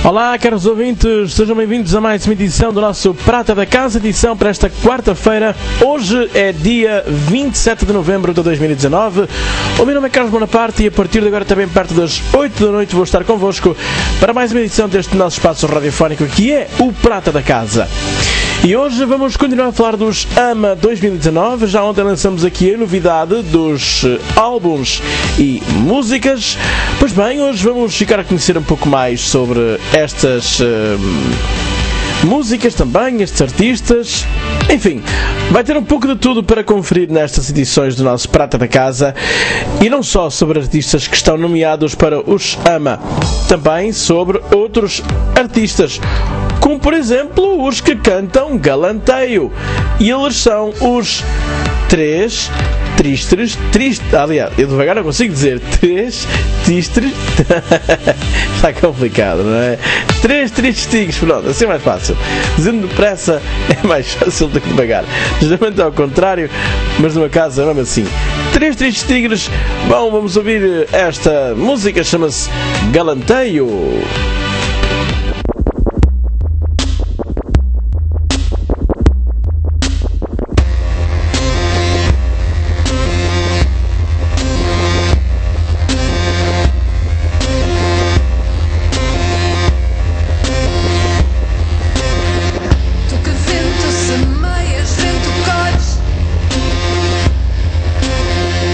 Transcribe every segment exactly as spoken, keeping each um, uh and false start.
Olá, caros ouvintes, sejam bem-vindos a mais uma edição do nosso Prata da Casa, edição para esta quarta-feira. Hoje é dia vinte e sete de novembro de dois mil e dezanove. O meu nome é Carlos Bonaparte e a partir de agora, também perto das oito da noite, vou estar convosco para mais uma edição deste nosso espaço radiofónico que é o Prata da Casa. E hoje vamos continuar a falar dos AMA dois mil e dezanove. Já ontem lançamos aqui a novidade dos álbuns e músicas. Pois bem, hoje vamos ficar a conhecer um pouco mais sobre estas uh, músicas também, estes artistas. Enfim, vai ter um pouco de tudo para conferir nestas edições do nosso Prata da Casa. E não só sobre artistas que estão nomeados para os AMA, também sobre outros artistas, como por exemplo os que cantam Galanteio. E eles são os três tristes, tristes, aliás, eu devagar não consigo dizer, três tristes, está complicado, não é? Três tristes tigres, pronto, assim é mais fácil. Dizendo depressa é mais fácil do que devagar. Justamente ao contrário, mas numa casa é mesmo assim. Três tristes tigres. Bom, vamos ouvir esta música, chama-se Galanteio.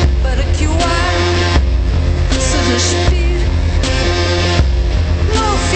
Respire no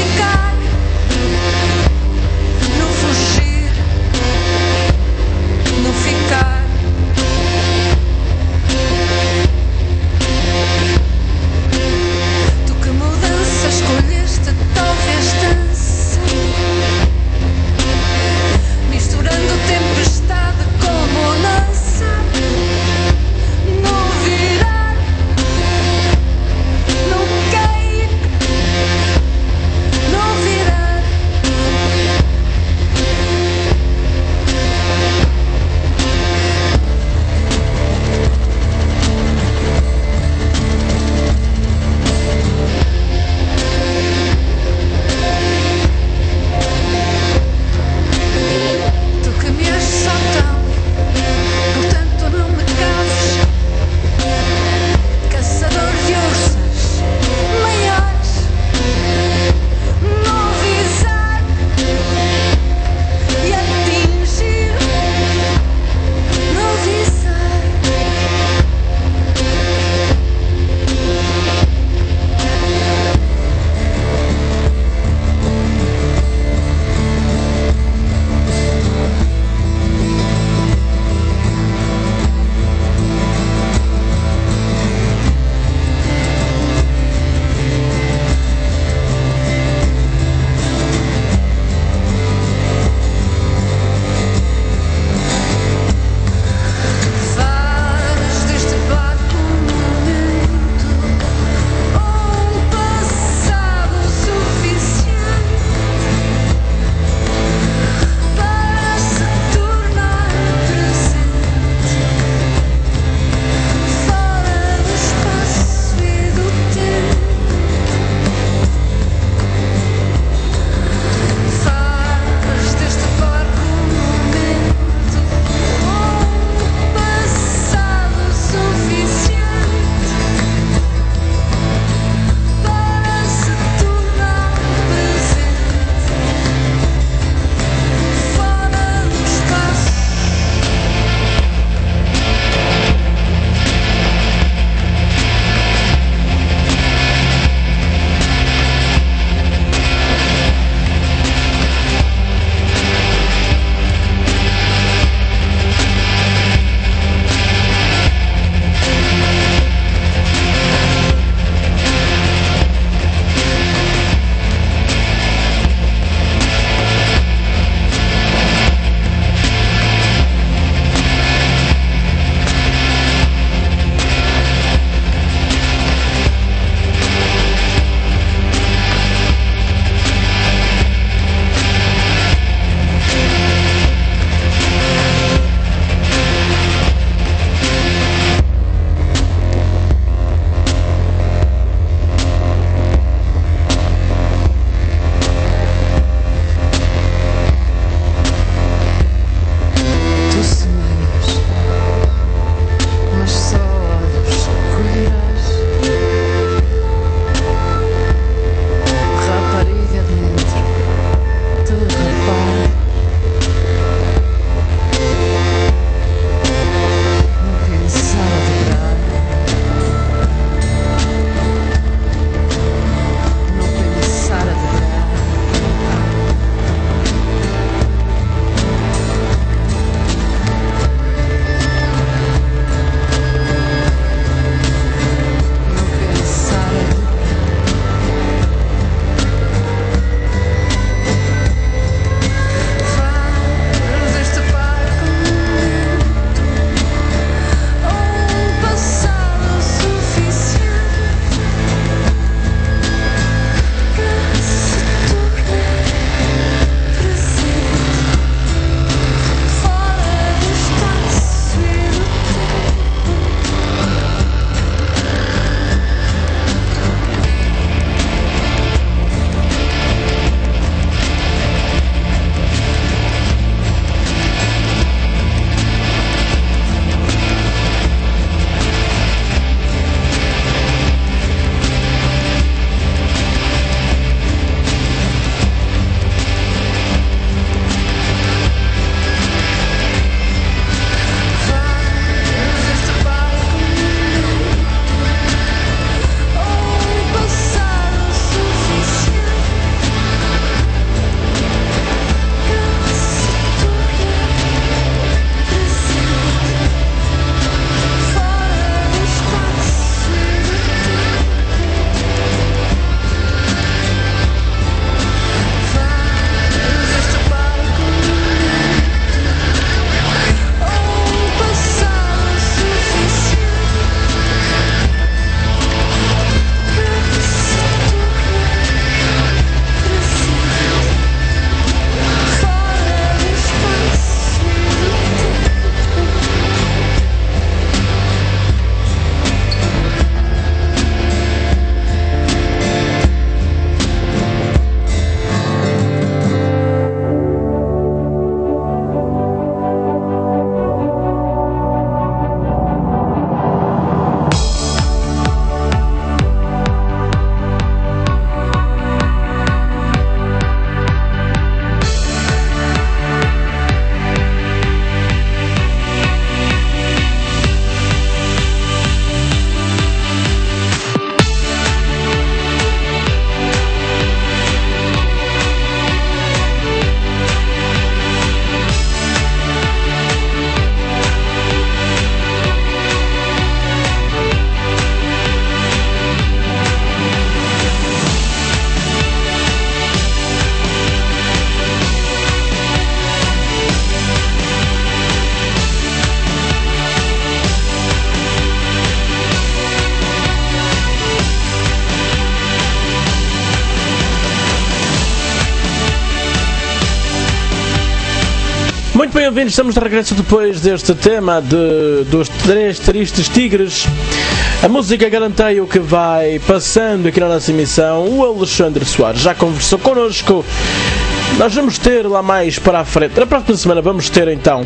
Muito bem-vindos, estamos de regresso depois deste tema de, dos três tristes tigres. A música garanteia o que vai passando aqui na nossa emissão. O Alexandre Soares já conversou connosco. Nós vamos ter lá mais para a frente, na próxima semana vamos ter então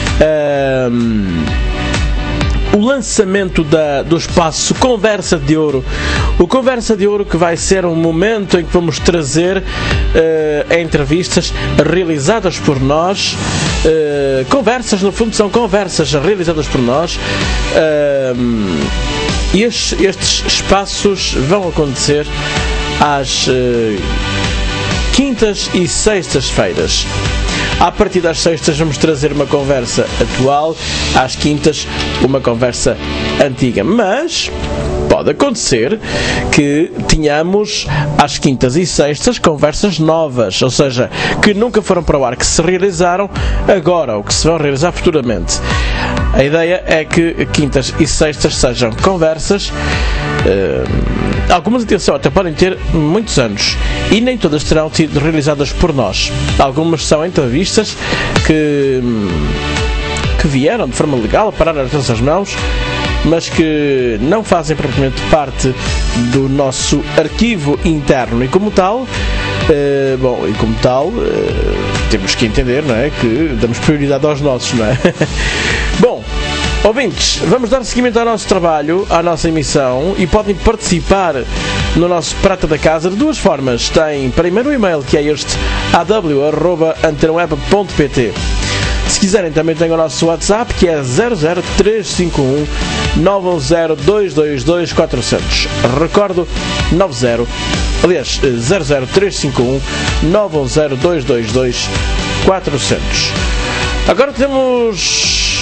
um, o lançamento da, do espaço Conversa de Ouro. O Conversa de Ouro, que vai ser um momento em que vamos trazer uh, entrevistas realizadas por nós, uh, conversas, no fundo são conversas realizadas por nós, uh, e estes, estes espaços vão acontecer às uh, quintas e sextas-feiras. A partir das sextas vamos trazer uma conversa atual, às quintas uma conversa antiga, mas pode acontecer que tenhamos às quintas e sextas conversas novas, ou seja, que nunca foram para o ar, que se realizaram agora ou que se vão realizar futuramente. A ideia é que quintas e sextas sejam conversas, uh, algumas, atenção, até podem ter muitos anos e nem todas terão sido realizadas por nós. Algumas são entrevistas que, que vieram de forma legal a parar nas nossas mãos, mas que não fazem propriamente parte do nosso arquivo interno e como tal, uh, bom, e como tal, uh, temos que entender, não é, que damos prioridade aos nossos, não é? Bom, ouvintes, vamos dar seguimento ao nosso trabalho, à nossa emissão, e podem participar no nosso Prata da Casa de duas formas. Tem primeiro o e-mail, que é este, a w arroba antena web ponto p t. Se quiserem, também tem o nosso WhatsApp, que é zero zero três cinco um nove um zero dois dois dois quatro zero zero. Recordo, nove zero, aliás, zero zero três cinco um nove um zero dois dois dois quatro zero zero. Agora temos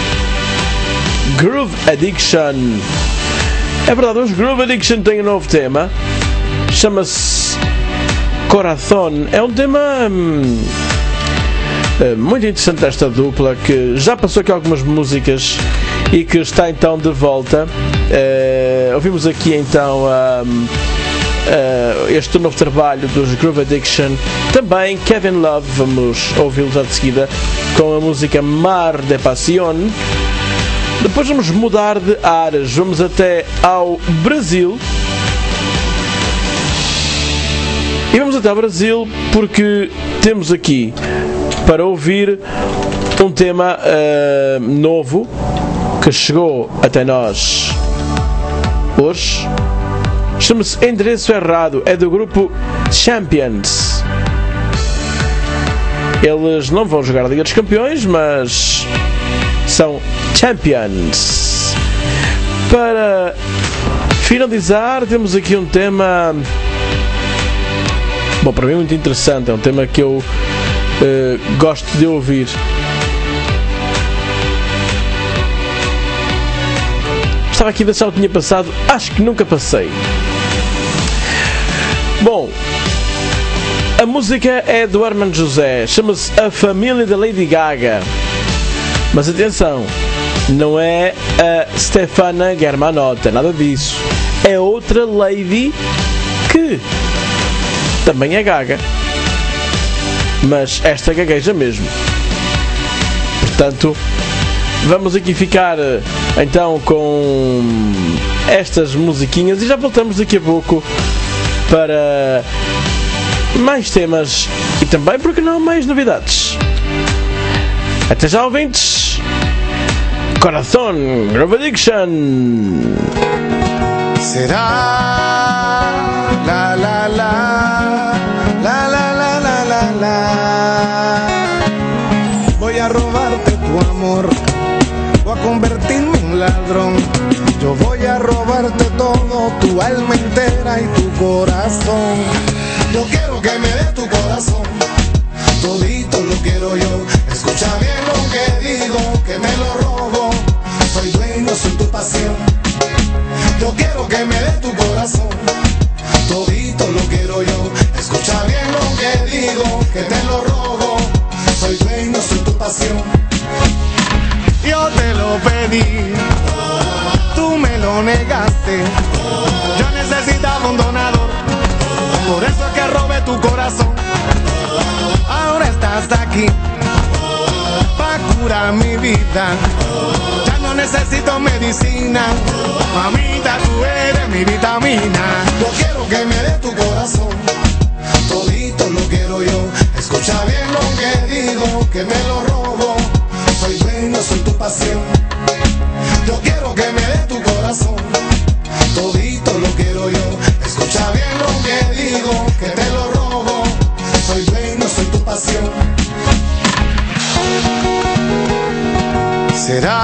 Groove Addiction. É verdade, os Groove Addiction têm um novo tema, chama-se Corazón. É um tema hum, muito interessante desta dupla, que já passou aqui algumas músicas e que está então de volta. Uh, ouvimos aqui então um, uh, este novo trabalho dos Groove Addiction. Também Kevin Love, vamos ouvi-lo já de seguida com a música Mar de Pasión. Depois vamos mudar de áreas, vamos até ao Brasil. E vamos até ao Brasil porque temos aqui para ouvir um tema uh, novo que chegou até nós hoje. Chama-se Endereço Errado, é do grupo Champions. Eles não vão jogar a Liga dos Campeões, mas são Champions. Para finalizar, temos aqui um tema, bom, para mim muito interessante, é um tema que eu uh, gosto de ouvir. Estava aqui a ver se eu tinha passado, acho que nunca passei. Bom, a música é do Hermano José, chama-se A Família da Lady Gaga. Mas atenção, não é a Stefana Germanotta, nada disso. É outra lady que também é gaga, mas esta gagueja mesmo. Portanto, vamos aqui ficar então com estas musiquinhas e já voltamos daqui a pouco para mais temas e também, porque não, mais novidades. Até já, ouvintes. Corazón, Groove Addiction. Será la la la la la la la la la. Voy a robarte tu amor, voy a convertirme en ladrón. Yo voy a robarte todo, tu alma entera y tu corazón. Yo quiero que me des tu corazón, todito lo quiero yo. Escucha bien lo que digo, que me lo robo. Soy dueño, soy tu pasión. Yo quiero que me des tu corazón, todito lo quiero yo. Escucha bien lo que digo, que te lo robo. Soy dueño, soy tu pasión. Yo te lo pedí, tú me lo negaste. Yo necesitaba un donador, por eso es que robé tu corazón. Ahora estás aquí, curar mi vida. Ya no necesito medicina, mamita, tú eres mi vitamina. Yo quiero que me des tu corazón, todito lo quiero yo. Escucha bien lo que digo, que me lo robo. Soy dueño, soy tu pasión. Yo quiero que me des tu corazón, todito lo quiero yo. Escucha bien lo que digo, que te lo robo. Soy dueño, soy tu pasión. Será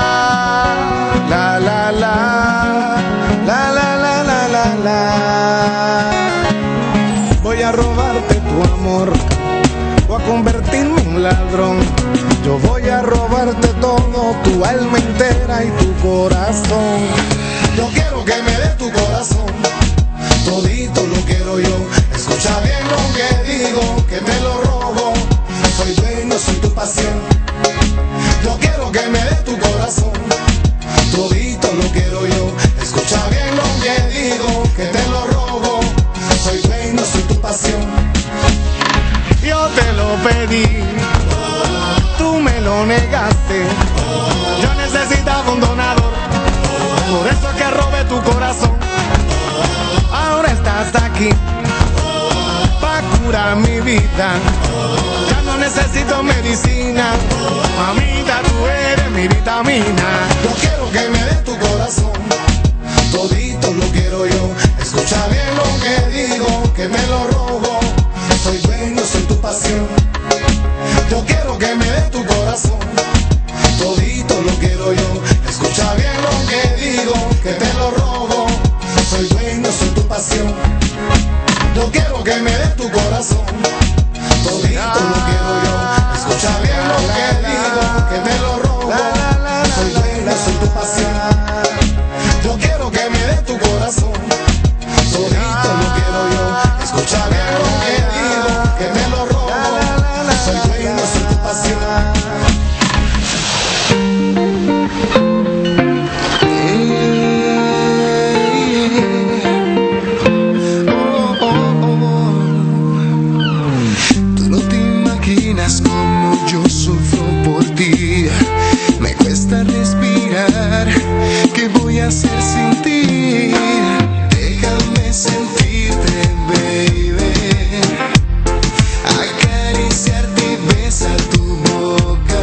la la la la la la la la la. Voy a robarte tu amor o a convertirme en un ladrón. Yo voy a robarte todo, tu alma entera y tu corazón. Yo quiero que me des tu corazón, todito lo quiero yo. Escucha bien lo que digo, que te lo robo. Soy dueño, soy tu pasión. Yo quiero que me des tu corazón, todito lo quiero yo. Escucha bien lo que digo, que te lo robo. Soy dueño, soy tu pasión. Yo te lo pedí, tú me lo negaste. Yo necesitaba un donador, por eso es que robé tu corazón. Ahora estás aquí, pa' curar mi vida. Ya no necesito medicina, mamita, tú eres mi vitamina. Yo quiero que me des tu corazón, todito lo quiero yo. Escucha bien lo que digo, que me lo robo. Soy dueño, soy tu pasión. Yo quiero que me des tu corazón, todito lo quiero yo. Escucha bien lo que digo, que te lo robo. Soy dueño, soy tu pasión. Yo quiero que me des tu corazón, todito lo quiero yo. Escucha bien lo que digo, que te lo robo. Soy dueño, soy tu pasión. Yo quiero que me des tu corazón, todito lo quiero yo. Escucha bien lo que digo, que te lo robo. Soy dueño, soy tu pasión. Como yo sufro por ti, me cuesta respirar. ¿Qué voy a hacer sin ti? Déjame sentirte, baby. Acariciarte y besar tu boca.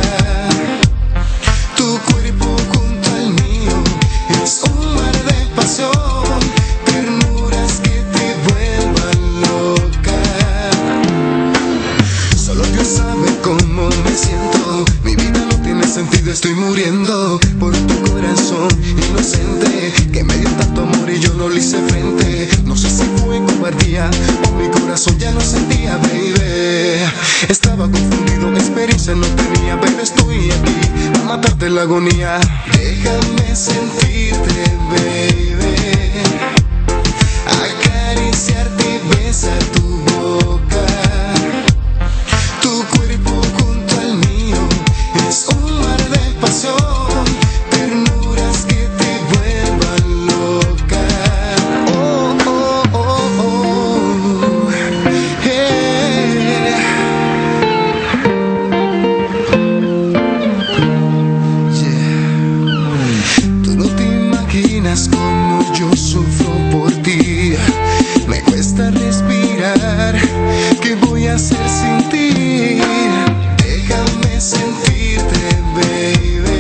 Tu cuerpo junto al mío es un mar de pasión. Ternuras que te vuelvan loca. Solo Dios sabe cómo me siento. Mi vida no tiene sentido, estoy muriendo por tu corazón inocente que me dio tanto amor y yo no le hice frente. No sé si fue cobardía o mi corazón ya no sentía, baby. Estaba confundido, experiencia no tenía, pero estoy aquí a matarte la agonía. Déjame sentirte, baby. Acariciarte y besar tu boca. Tu cuerpo junto al mío es un mar de pasión. Ternuras que te vuelvan loca. Oh, oh, oh, oh. Hey. Yeah. Tú no te imaginas cómo yo sufro por ti. Me cuesta respirar. ¿Qué voy a hacer sin ti? Déjame sentirte, baby.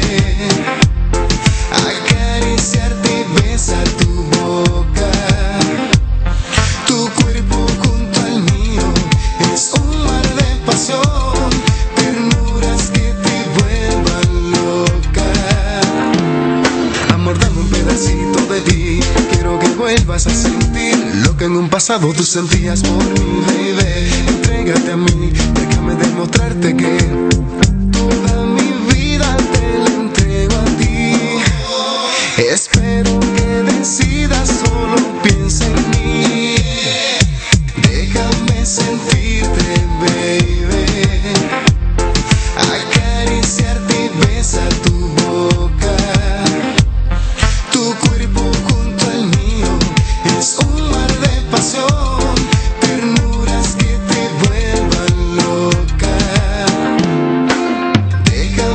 Acariciarte y besar tu boca. Tu cuerpo junto al mío es un mar de pasión. Ternuras que te vuelvan loca. Amor, dame un pedacito de ti. Quiero que vuelvas a sentir lo que en un pasado tú sentías por mí, baby. Entrégate a mí, déjame demostrarte que toda mi vida te la entrego a ti. Espero que decidas, solo piensa en mí. Déjame sentirte, baby. Acariciarte y besar tu boca. Tu cuerpo junto al mío es un mar de pasión. Ternuras que te vuelvan loca. Deja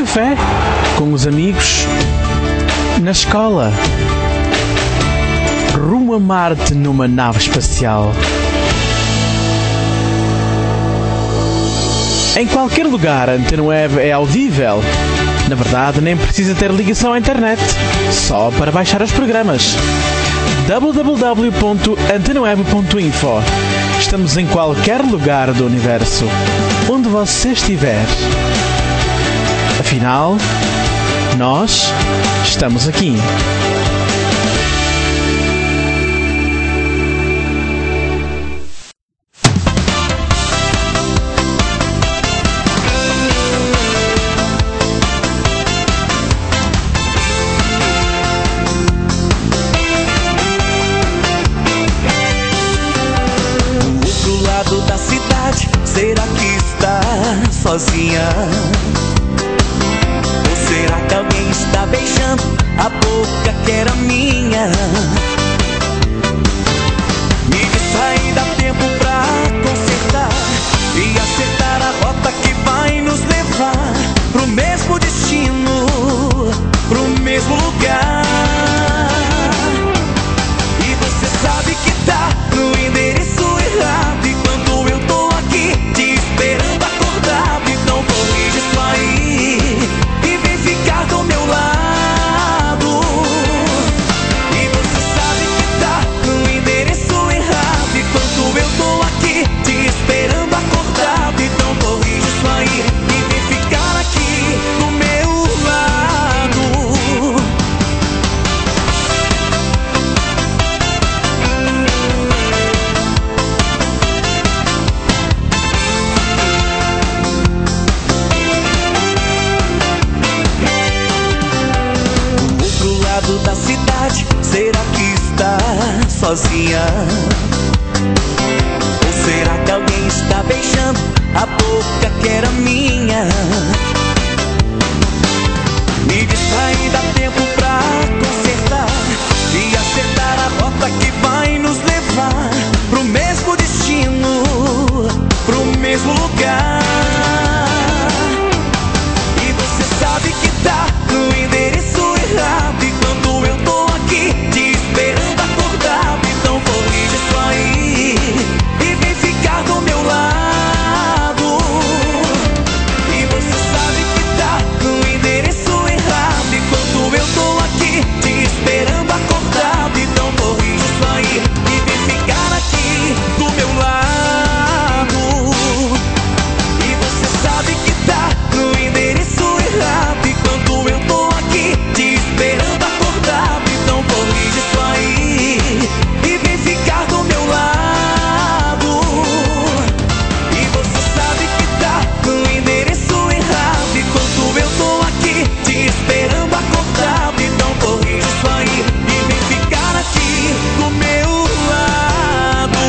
café, com os amigos, na escola, rumo a Marte numa nave espacial. Em qualquer lugar, a Antena Web é audível. Na verdade, nem precisa ter ligação à internet, só para baixar os programas. w w w ponto antena web ponto info. Estamos em qualquer lugar do universo, onde você estiver. Afinal, nós estamos aqui. Será que está sozinha? Ou será que alguém está beijando a boca que era minha? Me diz aí, dá tempo pra consertar e acertar a rota que vai nos levar pro mesmo destino, pro mesmo lugar. E você sabe que tá no endereço errado, e quando eu tô aqui te esperando acordado, então corrige isso aí e vem ficar do meu lado. E você sabe que tá no endereço errado, e quando eu tô aqui te esperando acordado, então corrige isso aí e vem ficar aqui do meu lado. Da cidade, será que está sozinha? Ou será que alguém está beijando a boca que era minha? Me diz aí, dá tempo pra consertar e acertar a rota que vai nos levar pro mesmo destino, pro mesmo lugar. E você sabe que tá no endereço errado, e quando eu tô aqui te esperando acordado, então corrige isso aí e vem ficar do meu lado. E você sabe que tá no endereço errado, e quando eu tô aqui te esperando acordado, então corrige isso aí e vem ficar aqui do meu lado. E você sabe que tá no endereço errado, e quando eu tô aqui te esperando acordado, então corrige isso aí e vem ficar do meu lado. E você sabe que tá no endereço errado, e quando eu tô aqui te esperando acordado, então corrige isso aí e vem ficar aqui do meu lado.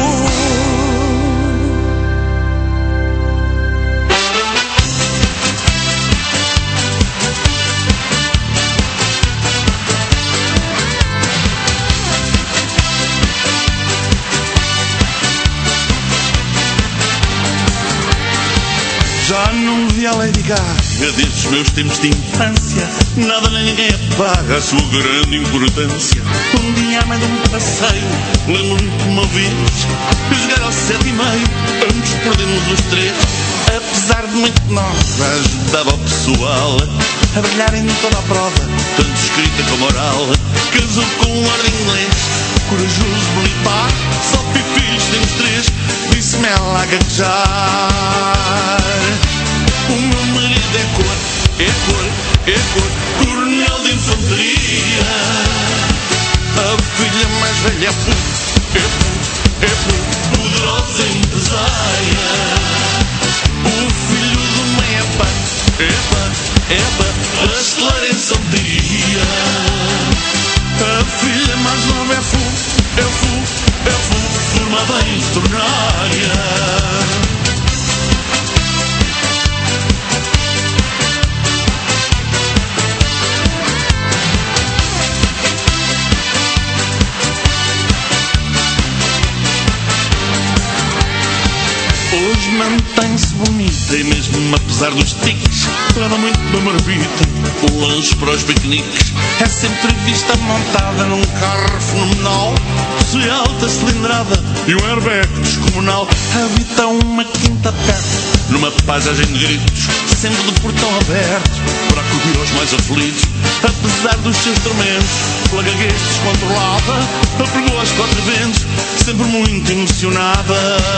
Já não vi a Lady Gaga desde os meus tempos de infância. Nada nem ninguém apaga a sua grande importância. Um dia, a meio de um passeio, lembro-me que uma vez jogar ao sete e meio, ambos perdemos os três. Apesar de muito nova, ajudava o pessoal a brilhar em toda a prova, tanto escrita como oral. Casou com um lord inglês, corajoso, militar, só filhos temos três, disse-me ela a gaguejar. O meu marido é cor, é cor, é cor, coronel de infantaria. A filha mais velha é puto, é puto, é puto, poderosa empresária. O filho do meio é pá, é pá, é pá, a estrelar em santaria. A filha mais nova é fu, é fu, é fu, formada em veterinária. Luz mantém-se bonita e mesmo apesar dos tiques, leva muito da marmita, o lanche para os piqueniques. É sempre vista montada num carro fenomenal, possui alta cilindrada e um airbag descomunal. Habita uma quinta perto, numa paisagem de gritos, sempre de portão aberto, para acudir aos mais aflitos. Apesar dos seus tormentos, pela gaguez descontrolada, apelou aos quatro ventos, sempre muito emocionada.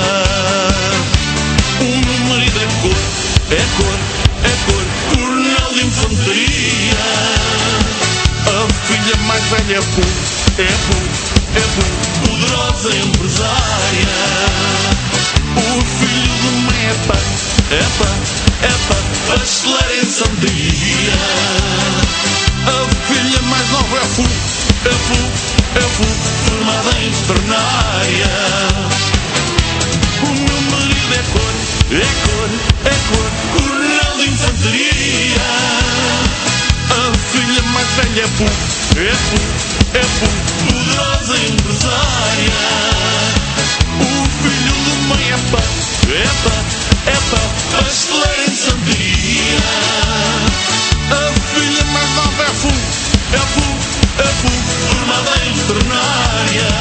O meu marido é cor, é cor, é cor, coronel de infantaria. A filha mais velha é pu, é pu, é pu, poderosa empresária. O filho de mãe é pá, é pá, é pá, acelera em santaria. A filha mais nova é fu, é fu, é fu, formada em veterinária. O meu marido é cor, é cor, é cor, coronel de infantaria. A filha mais velha é fu, é fu, é fu, poderosa empresária. O filho de mãe é pá, é pá, é pá, acelera em santaria. A filha mais nova é fu, é fu, é fu, formada em veterinária.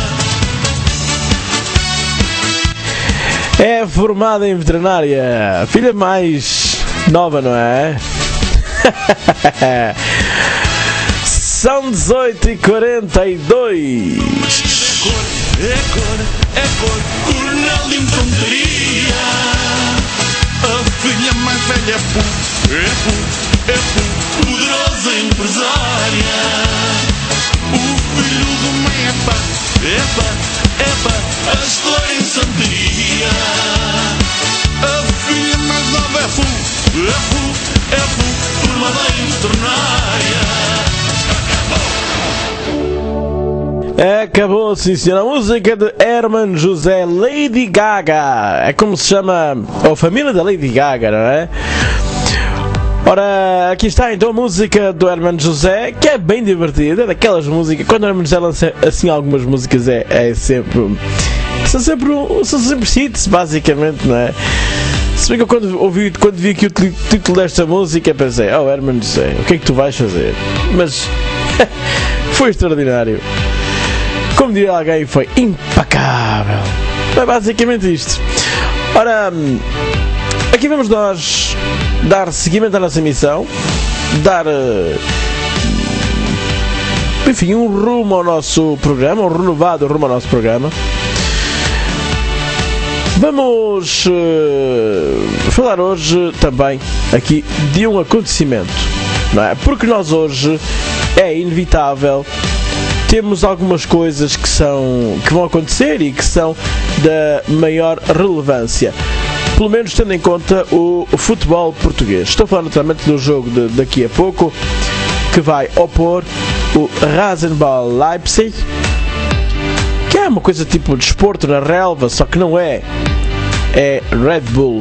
É formada em veterinária. A filha mais nova, não é? São dezoito e quarenta e dois. É cor, é cor, é cor, coronel de infantaria. A filha mais velha é fu, é fu, é fu, poderosa empresária. O filho de mãe é pá, é pá, é pá, a estrela em santaria. A filha mais nova é fu, é fu, é fu, formada em veterinária. Acabou, sim senhor. A música de Herman José, Lady Gaga. É como se chama a família da Lady Gaga, não é? Ora, aqui está então a música do Herman José, que é bem divertida, daquelas músicas. Quando o Herman José lança assim algumas músicas, é, é sempre. São sempre, são sempre hits, basicamente, não é? Se bem que eu quando, ouvi, quando vi aqui o título desta música, pensei, oh Herman José, o que é que tu vais fazer? Mas foi extraordinário. Como diria alguém, foi impecável. É basicamente isto. Ora, aqui vamos nós dar seguimento à nossa missão, dar, enfim, um rumo ao nosso programa, um renovado rumo ao nosso programa. Vamos uh, falar hoje também aqui de um acontecimento, não é? Porque nós hoje é inevitável, temos algumas coisas que são que vão acontecer e que são da maior relevância, pelo menos tendo em conta o futebol português. Estou falando naturalmente do jogo de daqui a pouco, que vai opor o Rasenball Leipzig, que é uma coisa tipo desporto na relva, só que não é, é Red Bull,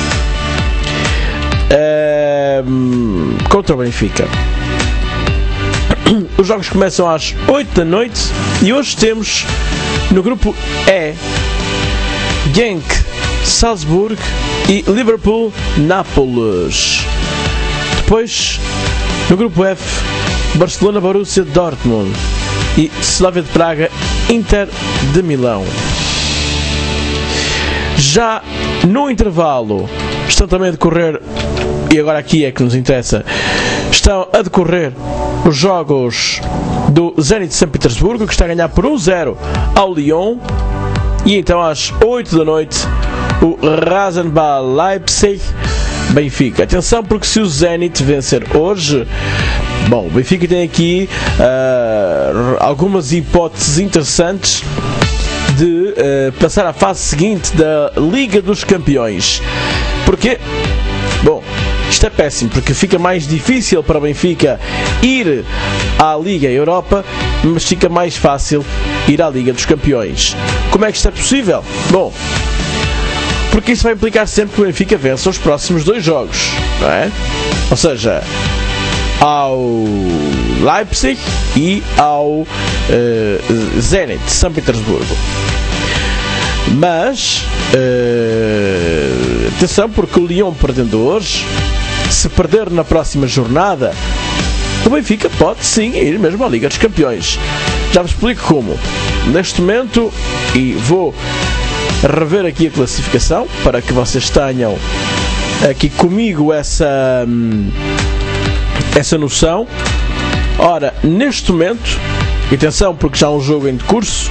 um, contra o Benfica. Os jogos começam às oito da noite e hoje temos no grupo E Genk, Salzburg e Liverpool, Nápoles. Depois no grupo F, Barcelona, Borussia Dortmund e Slavia de Praga, Inter de Milão. Já no intervalo estão também a decorrer, e agora aqui é que nos interessa, estão a decorrer os jogos do Zenit de São Petersburgo, que está a ganhar por um zero ao Lyon. E então às oito da noite o Rasenball Leipzig Benfica. Atenção, porque se o Zenit vencer hoje, bom, o Benfica tem aqui uh, algumas hipóteses interessantes de uh, passar à fase seguinte da Liga dos Campeões. Porquê? Bom, isto é péssimo, porque fica mais difícil para o Benfica ir à Liga Europa, mas fica mais fácil ir à Liga dos Campeões. Como é que isto é possível? Bom, porque isso vai implicar sempre que o Benfica vença os próximos dois jogos, não é? Ou seja, ao Leipzig e ao uh, Zenit de São Petersburgo. Mas uh, atenção, porque o Lyon perdendo hoje, se perder na próxima jornada, o Benfica pode sim ir mesmo à Liga dos Campeões. Já vos explico como. Neste momento, e vou rever aqui a classificação para que vocês tenham aqui comigo essa, essa noção. Ora, neste momento, atenção porque já há um jogo em curso,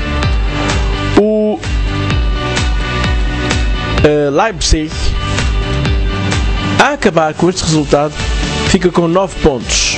o uh, Leipzig, a acabar com este resultado, fica com nove pontos.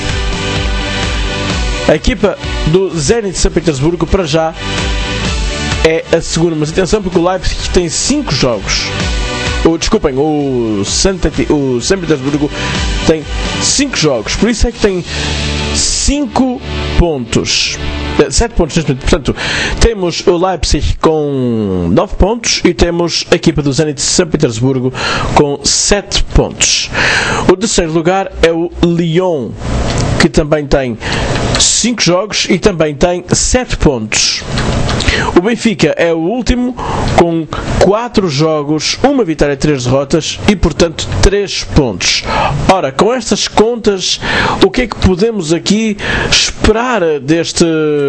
A equipa do Zenit de São Petersburgo, para já, é a segunda. Mas atenção, porque o Leipzig tem cinco jogos. Ou, desculpem, o São Petersburgo tem cinco jogos. Por isso é que tem cinco pontos. sete pontos neste momento. Portanto, temos o Leipzig com nove pontos e temos a equipa do Zenit de São Petersburgo com sete pontos. O terceiro lugar é o Lyon, que também tem cinco jogos e também tem sete pontos. O Benfica é o último com quatro jogos, uma vitória e três derrotas e, portanto, três pontos. Ora, com estas contas, o que é que podemos aqui esperar deste,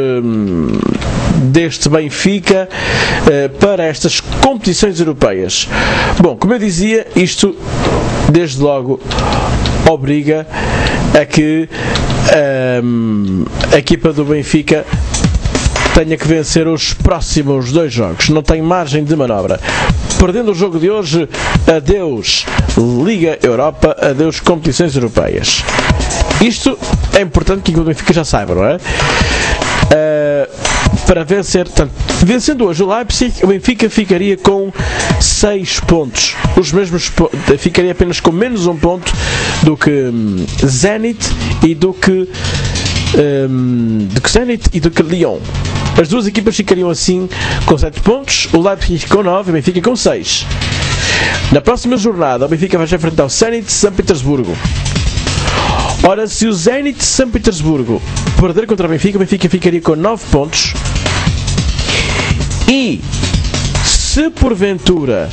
deste Benfica eh, para estas competições europeias? Bom, como eu dizia, isto desde logo obriga a que um, a equipa do Benfica tenha que vencer os próximos dois jogos. Não tem margem de manobra. Perdendo o jogo de hoje, adeus Liga Europa, adeus competições europeias. Isto é importante que o Benfica já saiba, não é? Uh, para vencer, portanto, vencendo hoje o Leipzig, o Benfica ficaria com seis pontos. Os mesmos, ficaria apenas com menos um ponto do que um, Zenit e do que um, do que Zenit e do que Lyon. As duas equipas ficariam assim com sete pontos, o Leipzig com nove e o Benfica com seis. Na próxima jornada, o Benfica vai enfrentar o Zenit de São Petersburgo. Ora, se o Zenit de São Petersburgo perder contra o Benfica, o Benfica ficaria com nove pontos. E se porventura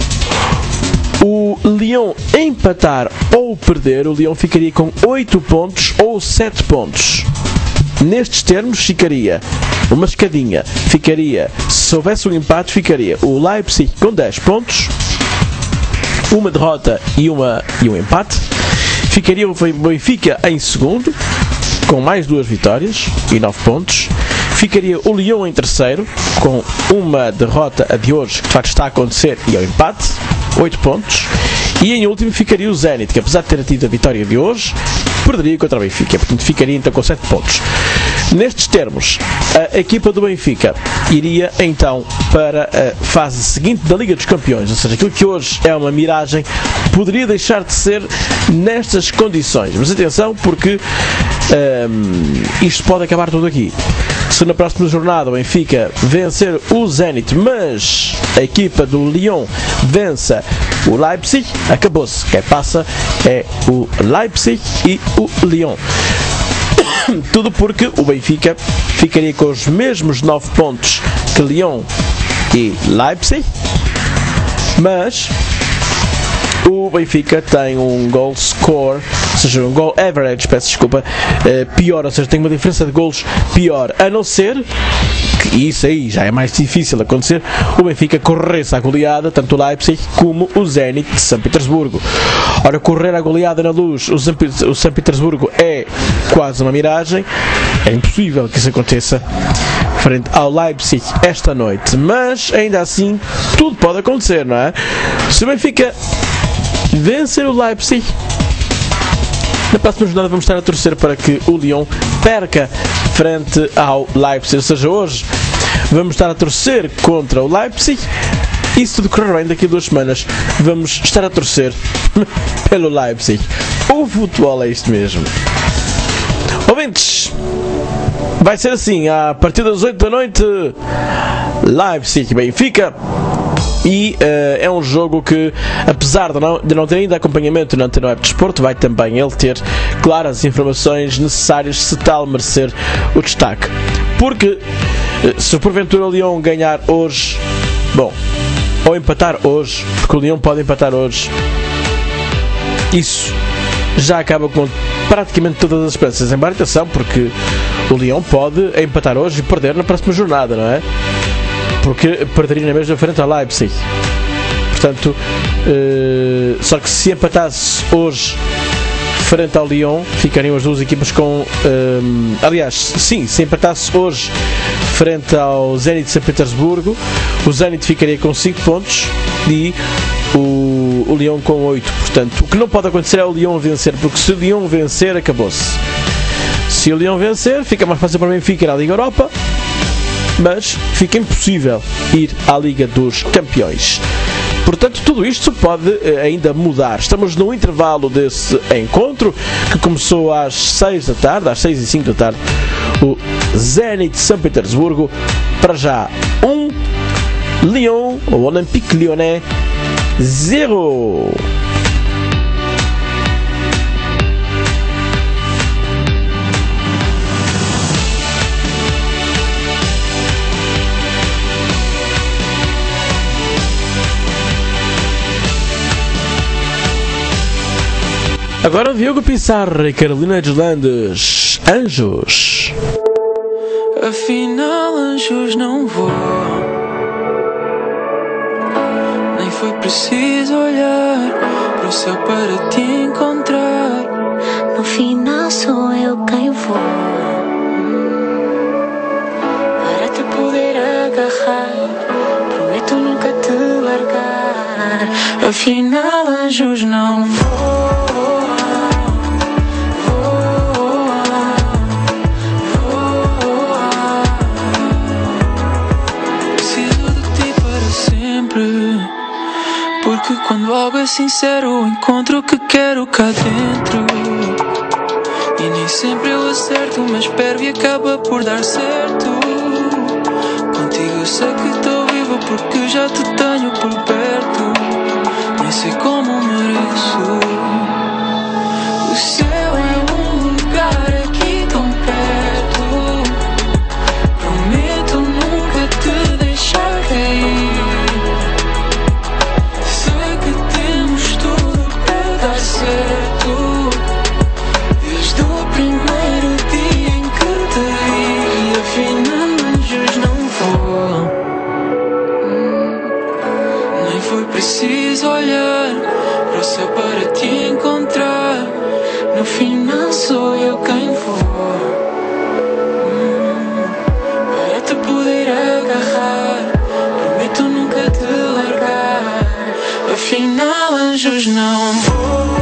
o Lyon empatar ou perder, o Lyon ficaria com oito pontos ou sete pontos. Nestes termos ficaria uma escadinha. Ficaria, se houvesse um empate, ficaria o Leipzig com dez pontos, uma derrota e, uma, e um empate. Ficaria o Benfica em segundo, com mais duas vitórias e nove pontos. Ficaria o Lyon em terceiro, com uma derrota, a de hoje, que de facto está a acontecer, e ao empate, oito pontos. E em último ficaria o Zenit, que apesar de ter tido a vitória de hoje, perderia contra o Benfica, portanto ficaria então com sete pontos. Nestes termos, a equipa do Benfica iria então para a fase seguinte da Liga dos Campeões, ou seja, aquilo que hoje é uma miragem poderia deixar de ser nestas condições. Mas atenção, porque hum, isto pode acabar tudo aqui. Se na próxima jornada o Benfica vencer o Zenit, mas a equipa do Lyon vença o Leipzig, acabou-se. Quem passa é o Leipzig e o Lyon. Tudo porque o Benfica ficaria com os mesmos nove pontos que Lyon e Leipzig, mas o Benfica tem um goal score, ou seja, um goal average, peço desculpa, uh, pior, ou seja, tem uma diferença de golos pior, a não ser que, e isso aí já é mais difícil acontecer, o Benfica corresse à goleada, tanto o Leipzig como o Zenit de São Petersburgo. Ora, correr à goleada na Luz, o São Petersburgo é quase uma miragem, é impossível que isso aconteça frente ao Leipzig esta noite, mas ainda assim tudo pode acontecer, não é? Se o Benfica vencer o Leipzig, na próxima jornada vamos estar a torcer para que o Lyon perca frente ao Leipzig, ou seja, hoje vamos estar a torcer contra o Leipzig e se tudo correr bem, daqui a duas semanas vamos estar a torcer pelo Leipzig. O futebol é isto mesmo. Ouvintes, vai ser assim, a partir das oito da noite, Leipzig Benfica. E uh, é um jogo que, apesar de não, de não ter ainda acompanhamento na Antena Web de Desporto, vai também ele ter claras informações necessárias se tal merecer o destaque. Porque uh, se porventura o Lyon ganhar hoje, Bom, ou empatar hoje, porque o Lyon pode empatar hoje. Isso já acaba com praticamente todas as esperanças. Embora atenção, porque o Lyon pode empatar hoje e perder na próxima jornada, não é? Porque perderia na mesma frente ao Leipzig. Portanto, uh, só que se empatasse hoje frente ao Lyon, ficariam as duas equipas com... Um, aliás, sim, se empatasse hoje frente ao Zenit de São Petersburgo, o Zenit ficaria com cinco pontos e o, o Lyon com oito. Portanto, o que não pode acontecer é o Lyon vencer, porque se o Lyon vencer, acabou-se. Se o Lyon vencer, fica mais fácil para o Benfica ir à Liga Europa, mas fica impossível ir à Liga dos Campeões. Portanto, tudo isto pode eh, ainda mudar. Estamos no intervalo desse encontro, que começou às seis da tarde, às seis e cinco da tarde, o Zenit de São Petersburgo. Para já, um, Lyon, o Olympique Lyonnais, zero. Agora Diogo Pissarra e Carolina Deslandes, Anjos. Afinal, anjos não voam, nem foi preciso olhar para o céu para te encontrar. No final sou eu quem vou, para te poder agarrar, prometo nunca te largar. Afinal, anjos não voam. Porque quando algo é sincero, encontro o que quero cá dentro. E nem sempre eu acerto, mas espero e acaba por dar certo. Contigo sei que estou vivo porque já te tenho por perto. Nem sei como mereço. O céu é um lugar aqui tão perto. Prometo nunca te deixar cair. Certo, desde o primeiro dia em que te vi. Afinal, anjos não voam, hum, nem foi preciso olhar para o céu para te encontrar. No final sou eu quem vou, hum, para te poder agarrar, prometo nunca te largar. Afinal, anjos não voam.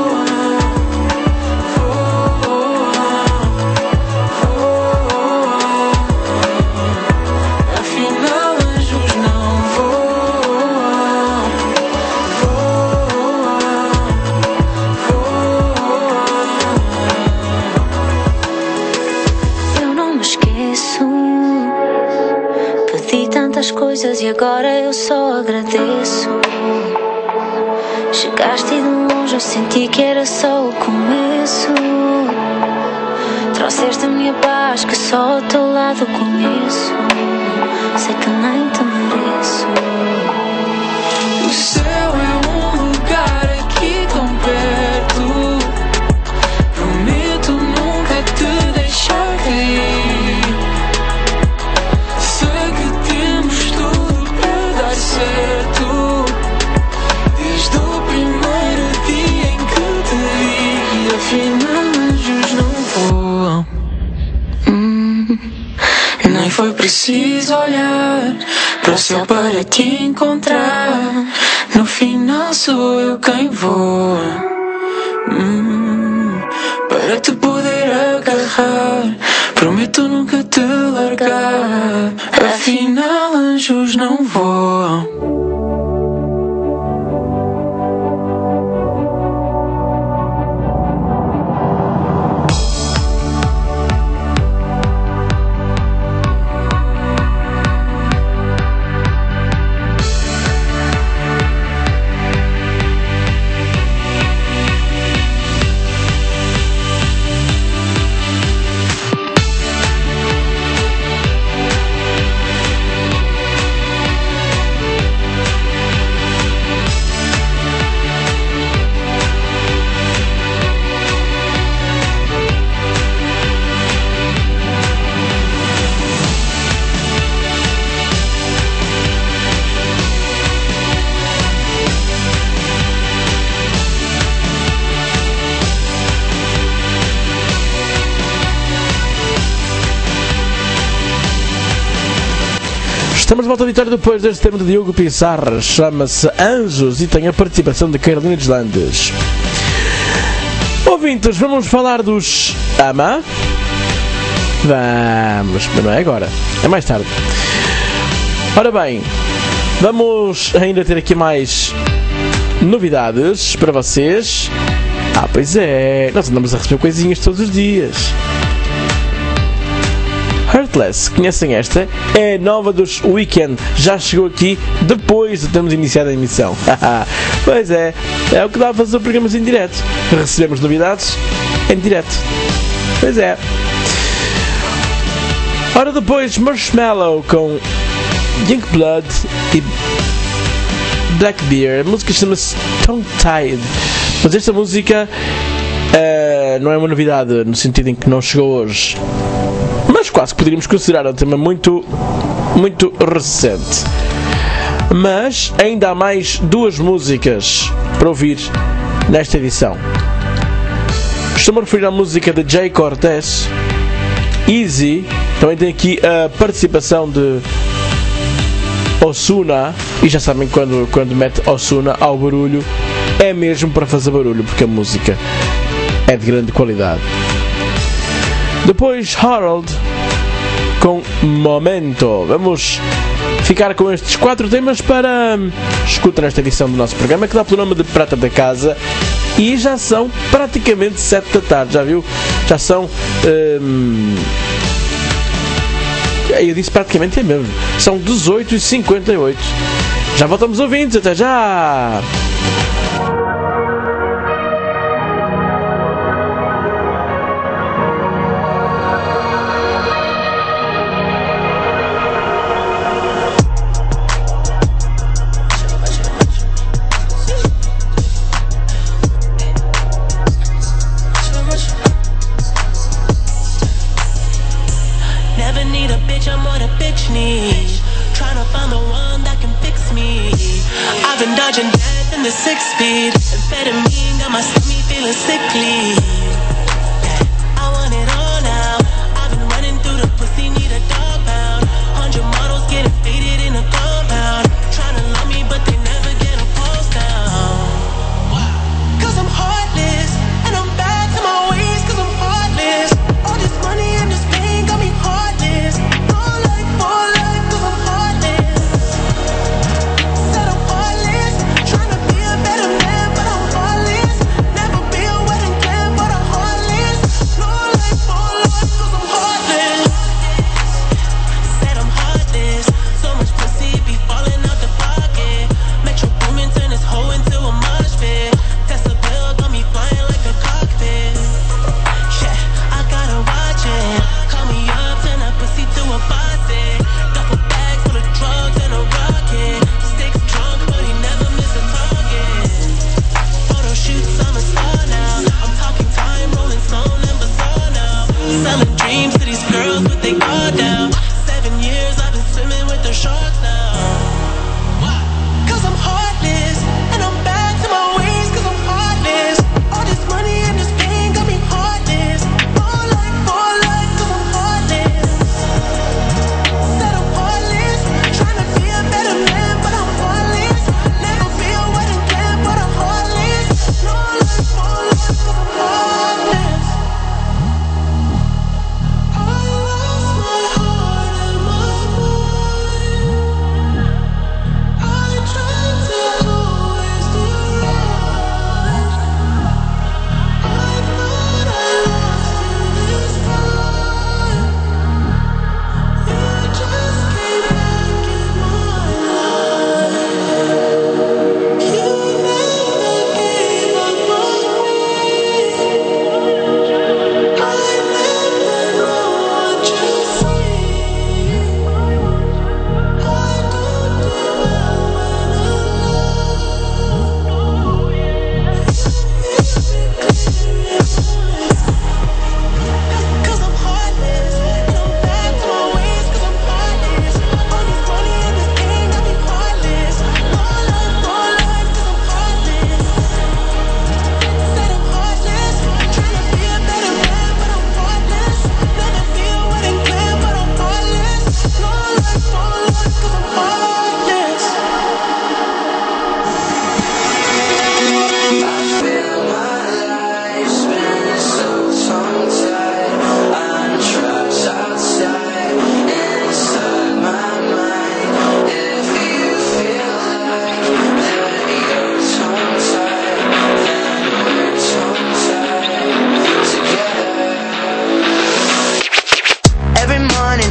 Coisas e agora eu só agradeço. Chegaste de longe, eu senti que era só o começo. Trouxeste a minha paz, que só ao teu lado conheço. Sei que nem te mereço. O céu é um lugar aqui tão perto. Prometo nunca te deixar cair. Certo, desde o primeiro dia em que te vi. Afinal, anjos não voam, hum, nem foi preciso olhar para o céu para te encontrar. No final sou eu quem voa, hum, para te poder agarrar, prometo nunca te largar. Afinal, anjos não voam. Estamos de volta ao auditório depois deste tema de Diogo Pissarra, chama-se Anjos e tem a participação de Carolina Deslandes. Ouvintes, vamos falar dos Ama? Vamos, mas não é agora, é mais tarde. Ora bem, vamos ainda ter aqui mais novidades para vocês. Ah, pois é, nós andamos a receber coisinhas todos os dias. Heartless, conhecem esta? É nova dos Weeknd, já chegou aqui depois de termos iniciado a emissão. Pois é, é o que dá a fazer programas em direto. Recebemos novidades em direto. Pois é. Ora depois, Marshmallow com Youngblood e Blackbeard. A música chama-se Tongue Tied. Mas esta música uh, não é uma novidade no sentido em que não chegou hoje, mas quase que poderíamos considerar um tema muito, muito recente. Mas ainda há mais duas músicas para ouvir nesta edição. Estou-me a referir à música de Jay Cortez, Easy. Também tem aqui a participação de Ozuna. E já sabem que quando, quando mete Ozuna ao barulho, é mesmo para fazer barulho, porque a música é de grande qualidade. Depois Harold com Momento. Vamos ficar com estes quatro temas para escutar nesta edição do nosso programa, que dá pelo nome de Prata da Casa. E já são praticamente sete da tarde, já viu? Já são... Hum... Eu disse praticamente é mesmo. São dezoito e cinquenta e oito. Já voltamos ouvintes, até já!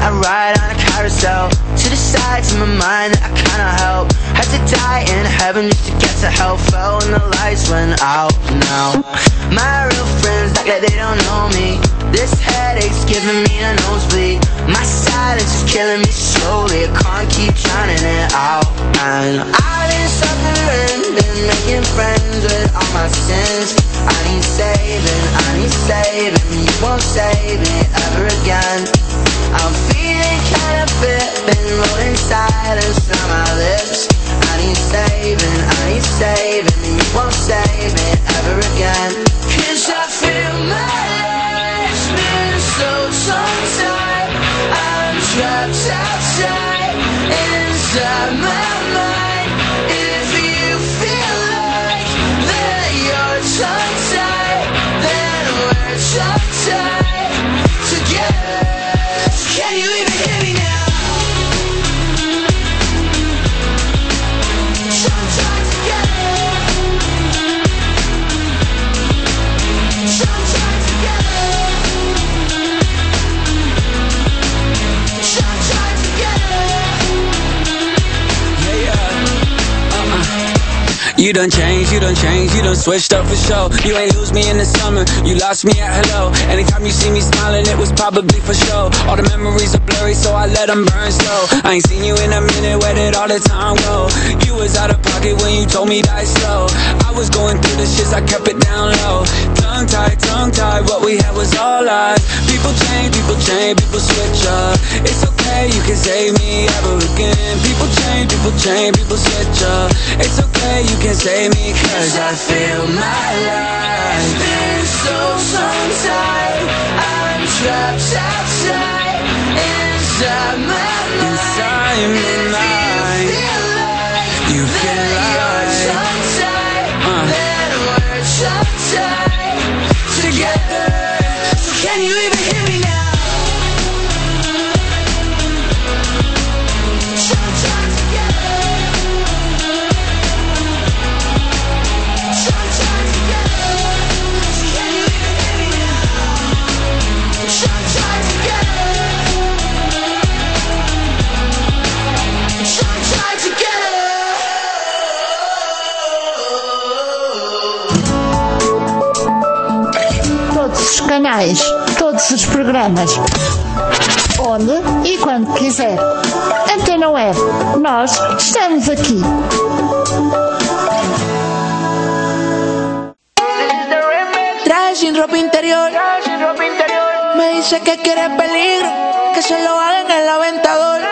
I ride on a carousel to the sides of my mind that I cannot help. Had to die in heaven just to get to hell. Fell when the lights went out. Now my real friends act like they don't know me. This headache's giving me a nosebleed. My silence is killing me slowly. I can't keep drowning it out. And I've been suffering, been making friends with all my sins. I need saving, I need saving. You won't save me ever again. I'm feeling kind of fit, been rolling silence from my lips. I need saving, I need saving. You won't save me ever again. Cause I feel my life's been so tongue-tied. I'm trapped outside, inside my mind. If you feel like that you're tongue-tied, then we're tongue-tied together. Can you even hear me now? Tongue-tied together. Tongue-tied together. Tongue-tied together. Yeah, yeah. Uh-uh. You done changed, you done changed, you done switched up for sure. You ain't lose me in the summer, you lost me at hello. Anytime you see me smiling, it was probably for sure. All the memories are blurry, so I let them burn slow. I ain't seen you in a minute, where did all the time go? You was out of pocket when you told me die slow. I was going through the shits, I kept it down low. Tongue-tied, tongue-tied, what we had was all lies. People change, people change, people switch up. It's okay, you can save me ever again. People change, people change, people switch up. It's okay, you can save me, cause I feel my life been so tongue-tied. I'm trapped outside, inside my mind. inside my mind. You feel like you're tongue-tied, uh. then we're tongue-tied together. So can you even hear me now? Tongue-tied together. Tongue-tied together. So can you even hear me now? Tongue-tied together. Tongue-tied together. Todos os canais, todos os programas, onde e quando quiser. Antena Web, nós estamos aqui. Trae sin ropa interior, me dice que quiere peligro, que se lo haga en el aventador.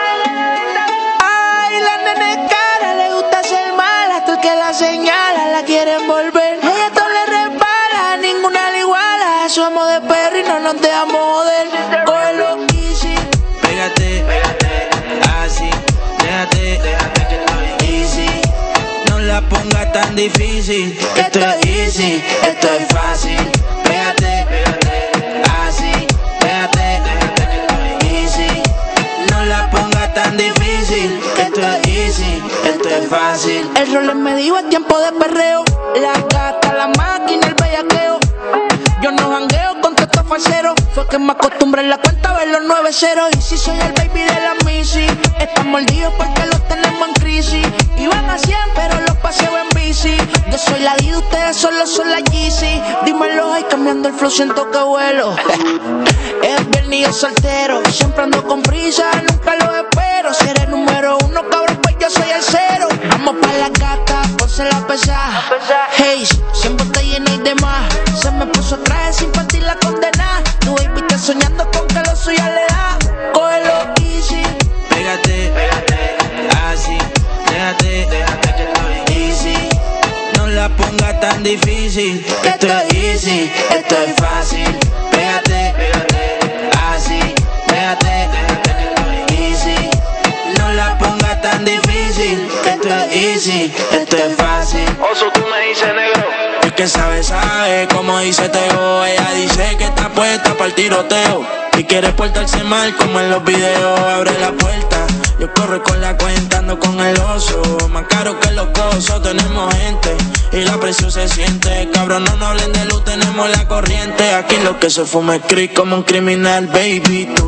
Ay, la nene cara, le gusta ser mala, hasta el que la señala la quiere envolver. Ella todo le repara, ninguna le iguala, somos de perro y no nos dejamos joder. Cógelo easy, Pégate, así, déjate, easy. No la pongas tan difícil, que esto es easy, esto es fácil. Pégate, así, déjate, easy. No la pongas tan difícil, que esto es easy, esto es fácil. el rol es medio, es tiempo de perreo. La gata, la máquina, el bellaqueo. Yo no jangueo con todos estos falseros. Fue que me acostumbré en la cuenta a ver los nueve ceros. Y si soy el baby de la Missy, están mordidos porque los tenemos en crisis. Iban a cien pero los paseo en bici. Yo soy la D, ustedes solo son la Yeezy. Dímelo, ay, cambiando el flow siento que vuelo. Es viernes y yo soltero, siempre ando con prisa, nunca lo espero. Si eres número uno, cabrón, pues yo soy el cero. Vamos pa' la gata, ponse la pesada. Hey, siempre está llena y demás. Se me puso traje sin partir la condena. Tu baby está soñando con que lo suya le da. Cógelo easy. Pégate, así, déjate, easy. No la pongas tan difícil, que esto es easy, esto es fácil. Pégate, así, déjate, easy. No la pongas tan difícil, que esto es easy, esto es fácil. Oso, tú me dices negro. El que sabe, sabe, como dice Teo. Ella dice que está puesta para el tiroteo. Si quieres portarse mal como en los videos, abre la puerta. Yo corro con la cuenta, ando con el oso. Más caro que los cosos, tenemos gente y la presión se siente. Cabrón, no nos hablen de luz, tenemos la corriente. Aquí lo que se fuma es creep como un criminal, baby. Tú que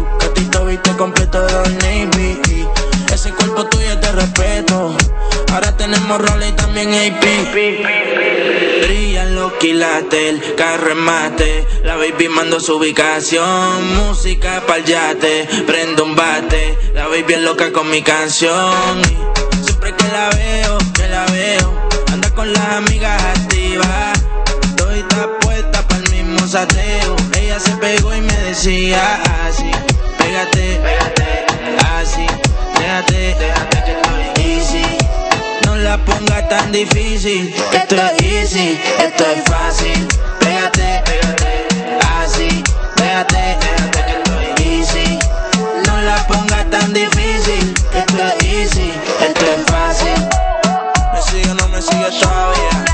Todito viste completo de Old Navy. Ese cuerpo tuyo es de respeto. Ahora tenemos roles y también A P. Brillan los quilates, el carro es mate. La baby mando su ubicación. Música pa'l yate, prendo un bate. La baby es loca con mi canción. Y siempre que la veo, que la veo, anda con las amigas activas. Todita puesta pa'l mismo sateo. Ella se pegó y me decía así: pégate, pégate, así, déjate, déjate que estoy easy. No la pongas tan difícil, esto es easy, esto es fácil. Pégate, pégate, así, déjate, déjate que estoy easy. No la pongas tan difícil, esto es easy, esto es fácil. Me sigue o no me sigue todavía.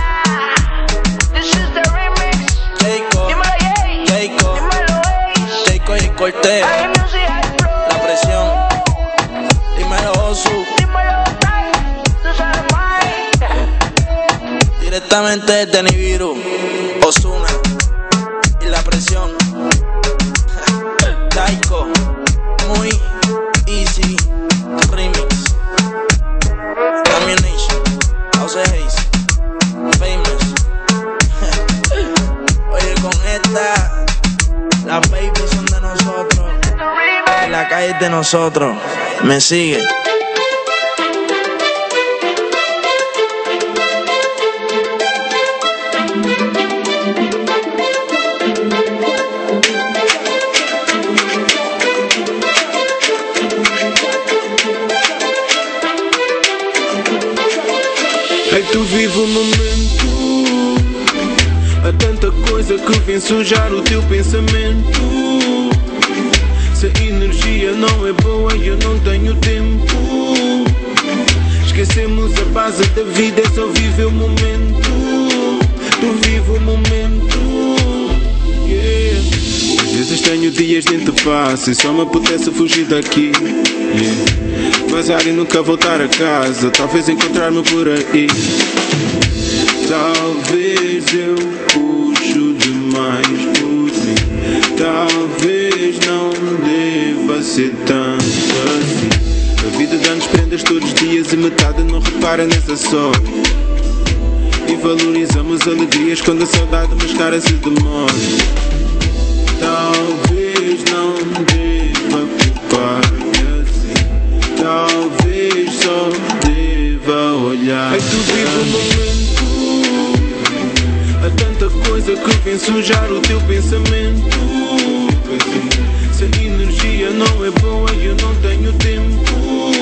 Y Corteo, la presión, dímelo Osu, directamente desde Nibiru, Ozuna y la presión, Taiko, muy easy, remix, También Nation, House of Haze, Famous. Oye, con esta, las babies son de nosotros, y la calle es de nosotros. Me sigue. Ai, tu vive o momento. Há tanta coisa que vem sujar o teu pensamento. Se a energia não é boa, eu não tenho tempo. Esquecemos a base da vida, é só viver o momento. Tu vive o momento, yeah. Às vezes tenho dias de interface, só me apetece fugir daqui, yeah. Vazar e nunca voltar a casa, talvez encontrar-me por aí. Talvez eu puxo demais por mim. Talvez não deva ser tanto assim. A vida dá-nos prendas todos os dias e metade não repara nessa sorte. E valorizamos alegrias quando a saudade mascara se demora. Talvez não deva culpar-me assim. Talvez só deva olhar. Ai, tu vive o momento. Há tanta coisa que vem sujar o teu pensamento. Se a energia não é boa, eu não tenho tempo.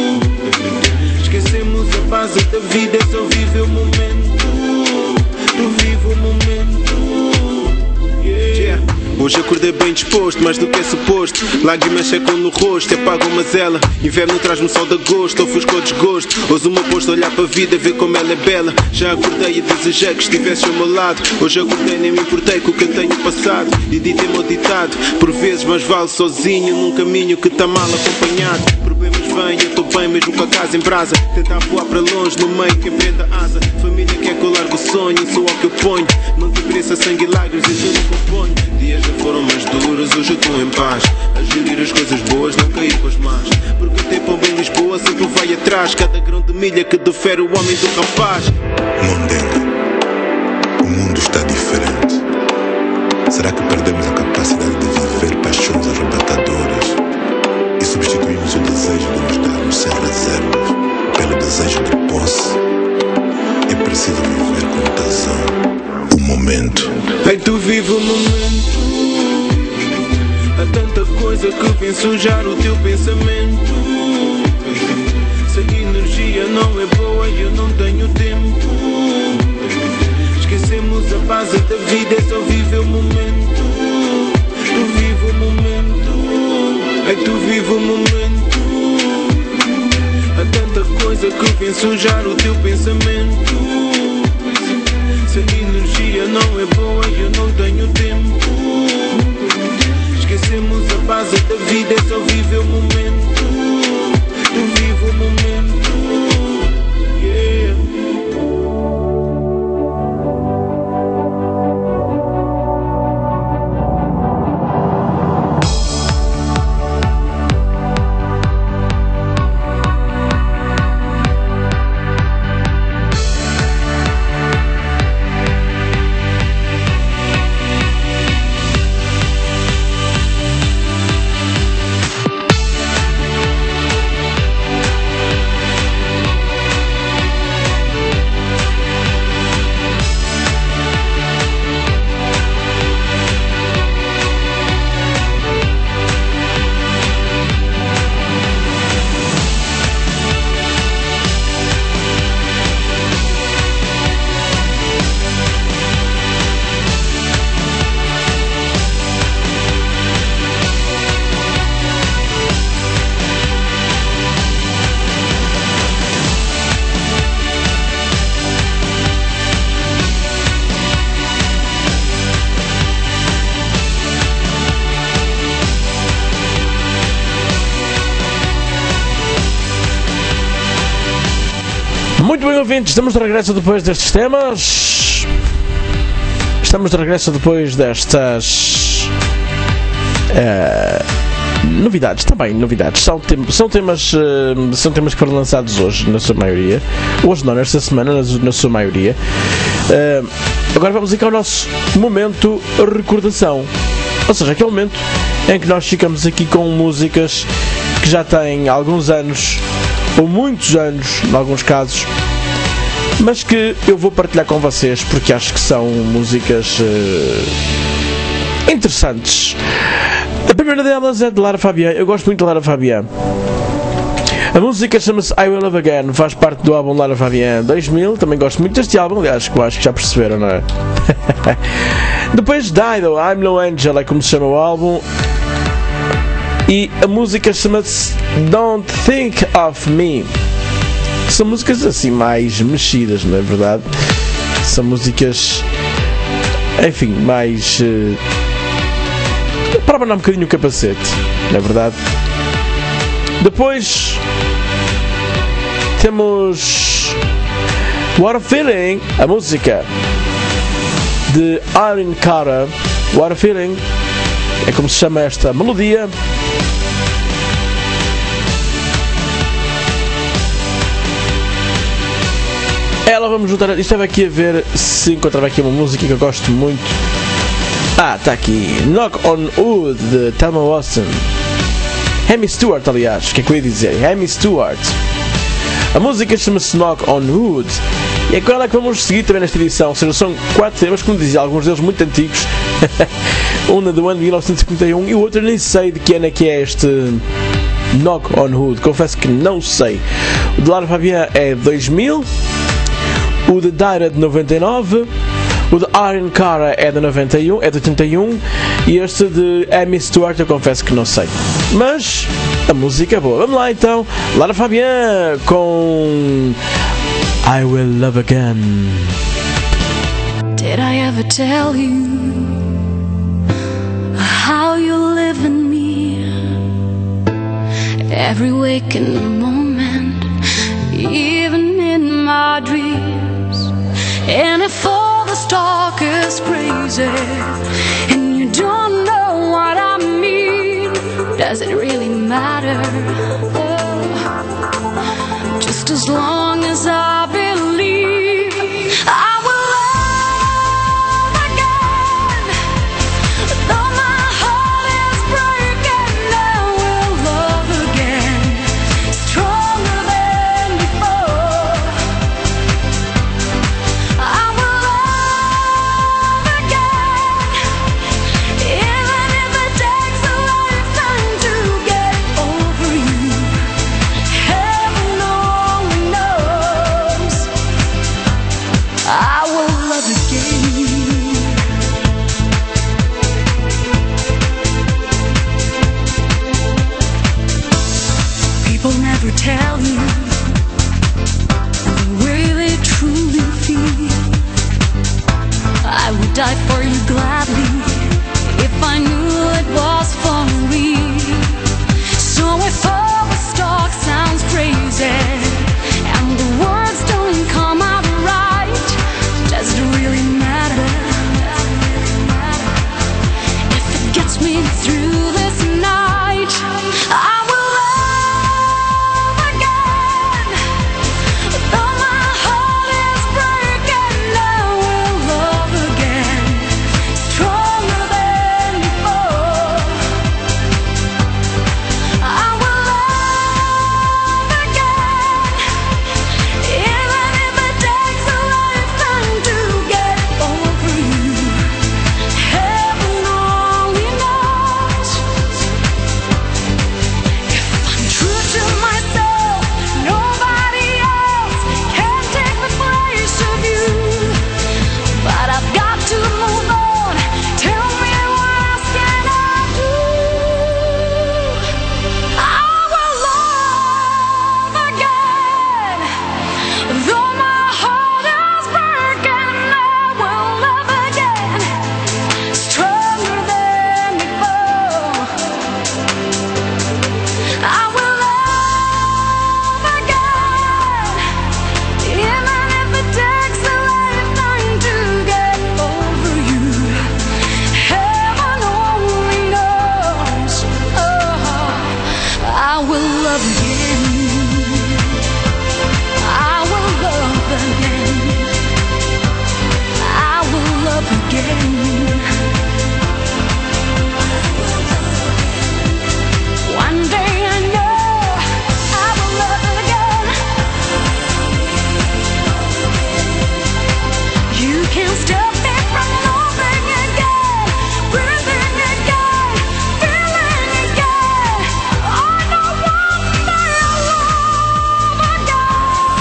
Esquecemos a base da vida, é só viver o momento. Tu vive o momento, yeah. Hoje acordei bem disposto, mais do que é suposto. Lágrimas secam no rosto, apago uma zela. Inverno traz-me sol de agosto, ofusco o desgosto. Ouso o meu posto, olhar para a vida, ver como ela é bela. Já acordei e desejei que estivesse ao meu lado. Hoje acordei, nem me importei com o que eu tenho passado. E ditei-me o ditado, por vezes mais vale sozinho num caminho que está mal acompanhado. Problemas vêm, eu estou bem mesmo com a casa em brasa. Tentar voar para longe, no meio quem prenda asa. Família quer que eu largo o sonho, sou ao que eu ponho. Não te preço sangue e lágrimas e tudo componho. Dias já foram mais duros, hoje eu estou em paz. A gerir as coisas boas, não cair com as más. Porque tem pão em Lisboa, sempre vai atrás. Cada grão de milha que difere o homem do rapaz. Mondenga, o mundo está diferente. Será que perdemos a capacidade de viver paixões arrebatadoras e substituímos o desejo de nos darmos sem reservas pelo desejo de posse? É preciso viver com tesão o momento. Ai, tu vive o momento. Há tanta coisa que vem sujar o teu pensamento. Se a energia não é boa, eu não tenho tempo. Esquecemos a base da vida, é só viver o momento. Tu vive o momento. Ai, tu vive o momento. Há tanta coisa que vem sujar o teu pensamento. Se a energia não é boa, eu não tenho tempo. Esquecemos a base da vida, é só viver o momento. Tu vive o momento, yeah. Muito bem, ouvintes, estamos de regresso depois destes temas. Estamos de regresso depois destas uh, novidades, também novidades. São, tem, são, temas, uh, são temas que foram lançados hoje, na sua maioria. Hoje não, nesta semana, na, na sua maioria. Uh, agora vamos aqui ao nosso momento recordação. Ou seja, aquele momento em que nós ficamos aqui com músicas que já têm alguns anos, ou muitos anos, em alguns casos, mas que eu vou partilhar com vocês porque acho que são músicas uh, interessantes. A primeira delas é de Lara Fabian. Eu gosto muito de Lara Fabian. A música chama-se I Will Love Again, faz parte do álbum Lara Fabian dois mil. Também gosto muito deste álbum, aliás, que eu acho que já perceberam, não é? Depois Dido, I'm No Angel, é como se chama o álbum. E a música chama-se Don't Think of Me. São músicas assim mais mexidas, não é verdade? São músicas, enfim, mais uh, para abanar um bocadinho o capacete, não é verdade? Depois temos What a Feeling, a música de Irene Cara. What a Feeling é como se chama esta melodia. Ela, vamos juntar. Estava aqui a ver se encontrava aqui uma música que eu gosto muito. Ah, está aqui. Knock on Wood, de Thelma Austin. Amy Stewart, aliás, o que é que eu ia dizer? Amy Stewart. A música chama-se Knock on Wood. E é com ela que vamos seguir também nesta edição. Ou seja, são quatro temas, como dizia, alguns deles muito antigos. Um do ano de mil novecentos e cinquenta e um e o outro nem sei de que ano é que é este Knock on Wood. Confesso que não sei. O de Lara Fabian é dois mil. O de Dido é de noventa e nove, o de Irene Cara é de noventa e um, é de oitenta e um, e este de Amy Stewart eu confesso que não sei. Mas a música é boa. Vamos lá então, Lara Fabian com I Will Love Again. Did I ever tell you how you live in me? Every waking moment, even in my dreams. And if all this talk is crazy and you don't know what I mean, does it really matter? Oh, just as long as I believe I will love again. Though my heart is breaking, I will love again, stronger than before. I will love again, even if it takes a lifetime to get over you. Heaven only knows. love again. I will love again. I will love again. One day I know I will love again. You can't stop me from loving again, breathing again, feeling again. I know one day I'll love again.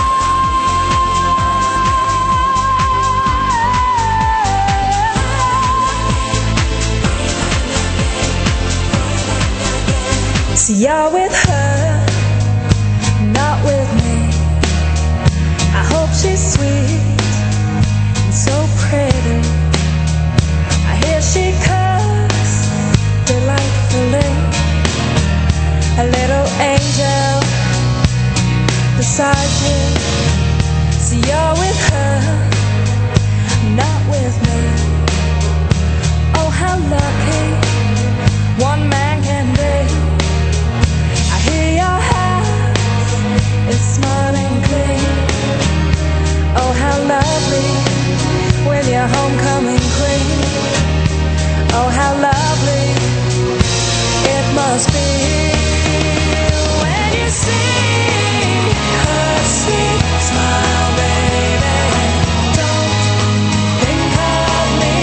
See, you're with her, not with me. I hope she's sweet and so pretty. I hear she cooks delightfully. A little angel beside you. See, you're with her, not with me. Oh, how lucky one man can be. I hear your house is smiling clean. Oh, how lovely with your homecoming queen. Oh, how lovely it must be when you see her sweet smile, baby. Don't think of me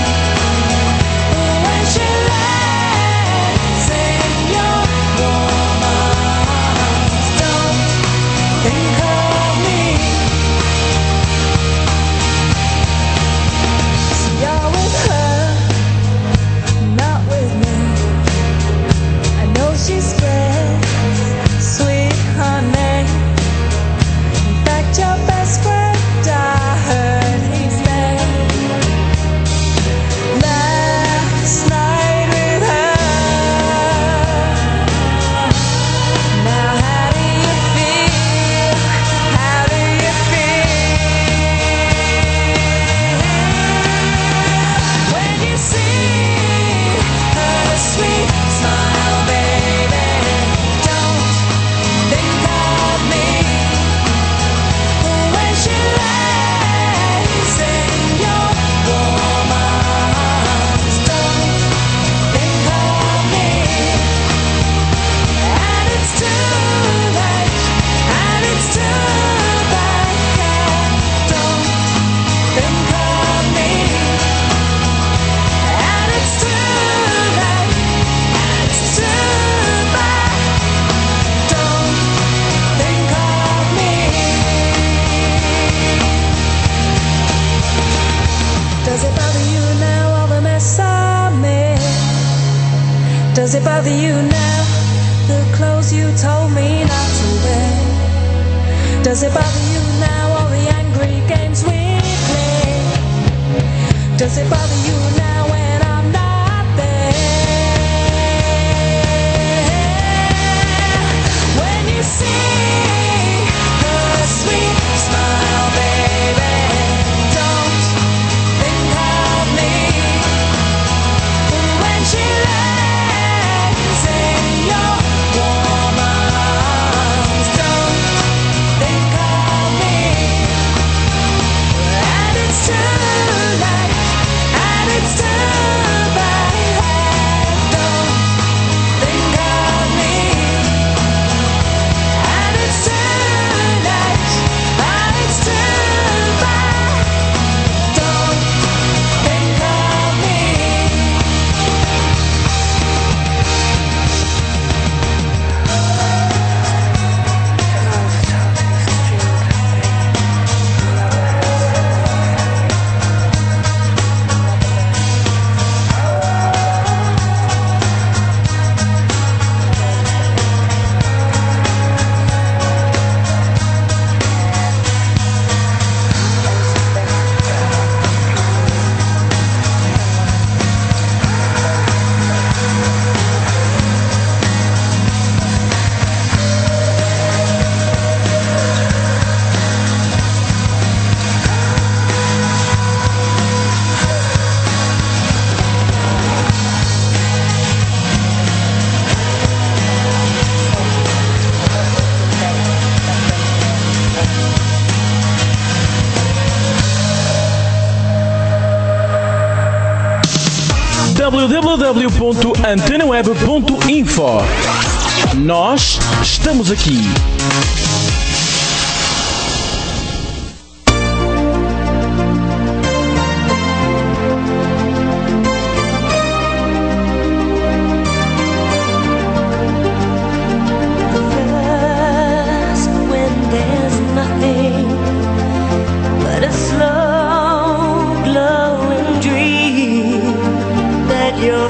when she lands in your warm arms. Don't think of me. See, you're with her, not with me. I know she spreads sweet honey. In fact, your best friend, I heard he's there last night with her. Now, how do you feel? How do you feel when you see her sweet smile, baby? Don't think of me when she lays in your warm arms. Don't think of me, and it's too late, and it's too bad. Don't think of me, and it's too late, and it's too bad. Don't think of me. Does it bother you now, all the mess I made? Does it bother you now, the clothes you told me not to wear? Does it bother you now, all the angry games we play? Does it bother you now when I'm not there? When you see her sweet smile, baby, don't think of me when she lands in your warm arms. Don't think of me, and it's too late, and it's w w w ponto antena web ponto info. Nós estamos aqui. Your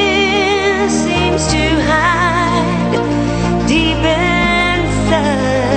fear seems to hide deep inside.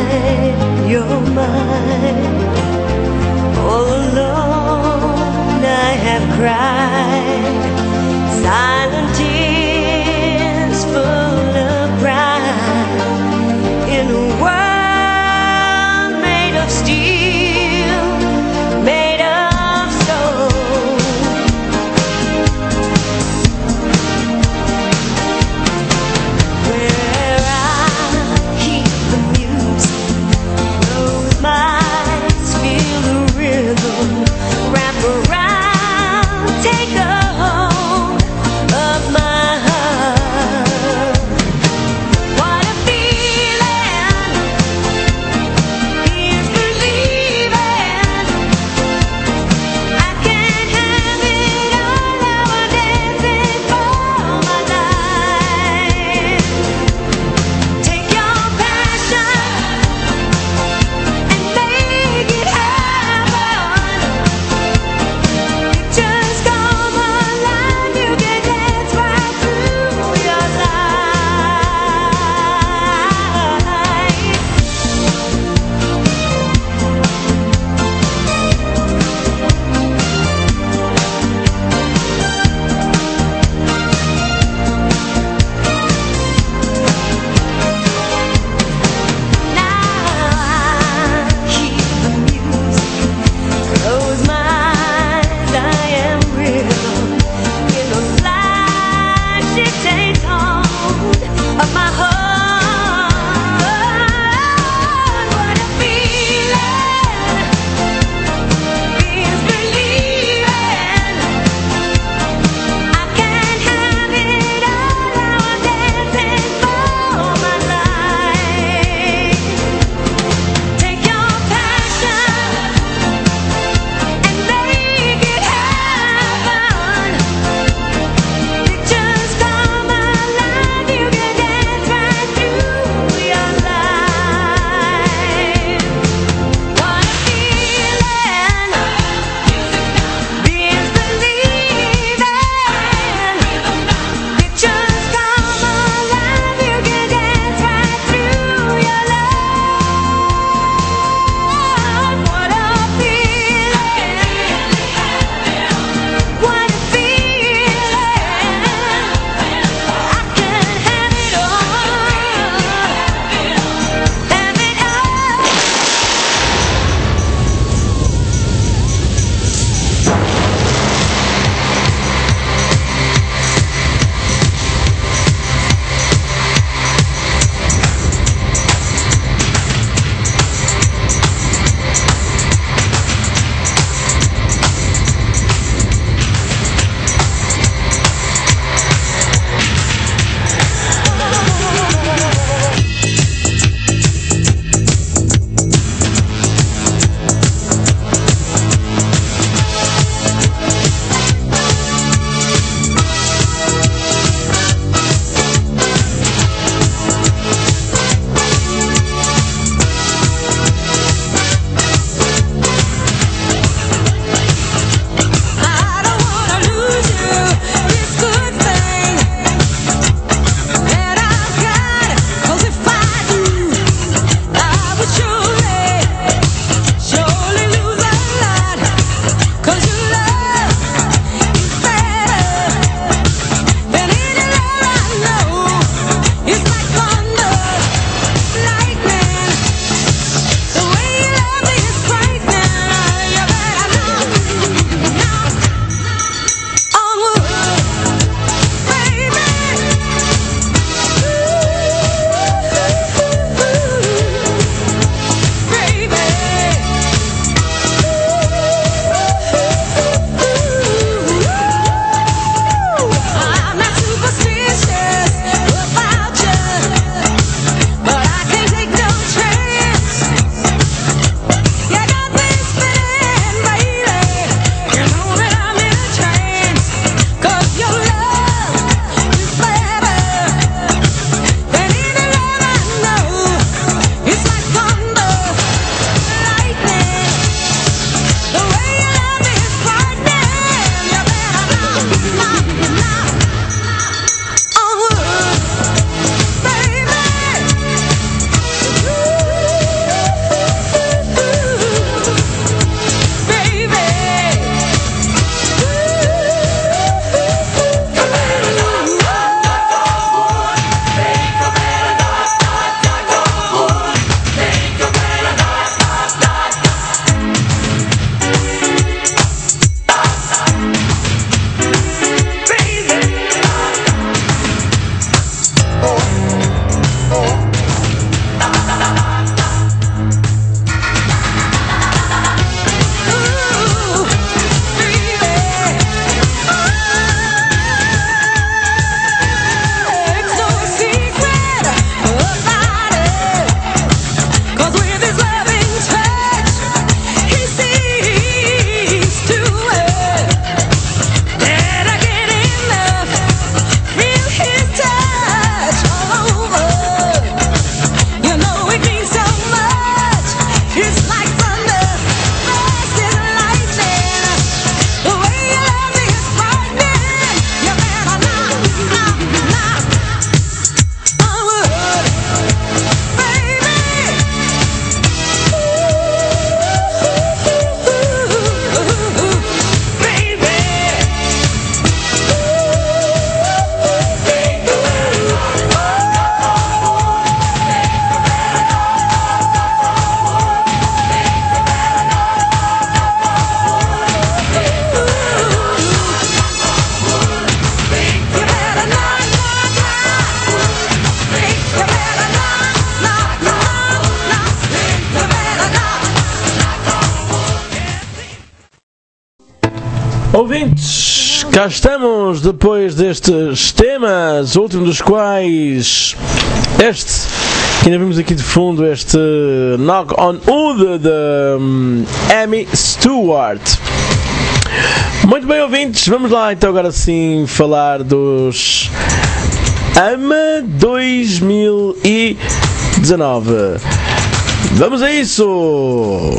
Ouvintes, cá estamos depois destes temas, o último dos quais este, que ainda vimos aqui de fundo, este Knock on Wood de um, Amy Stewart. Muito bem, ouvintes, vamos lá então agora sim falar dos AMA dois mil e dezanove. Vamos a isso!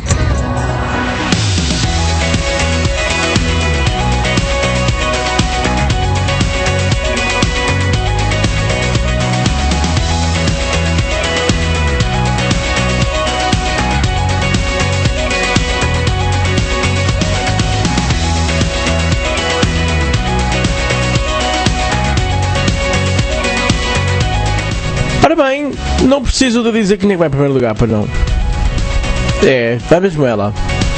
Ora bem, não preciso de dizer quem é que vai em primeiro lugar, para não. É, vai mesmo ela.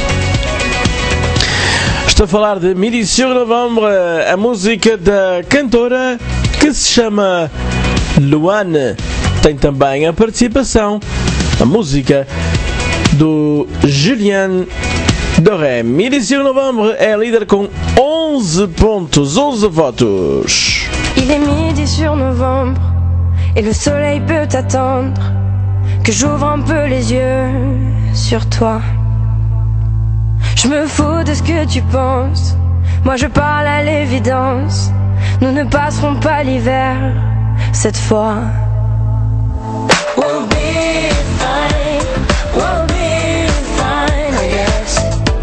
Estou a falar de Midi sur Novembre, a música da cantora que se chama Luane. Tem também a participação, a música do Julien Doré. Midi sur Novembre é líder com onze pontos, onze votos. Il est midi sur novembre et le soleil peut attendre que j'ouvre un peu les yeux sur toi. Je me fous de ce que tu penses, moi je parle à l'évidence. Nous ne passerons pas l'hiver cette fois. We'll be fine, we'll be fine, I guess.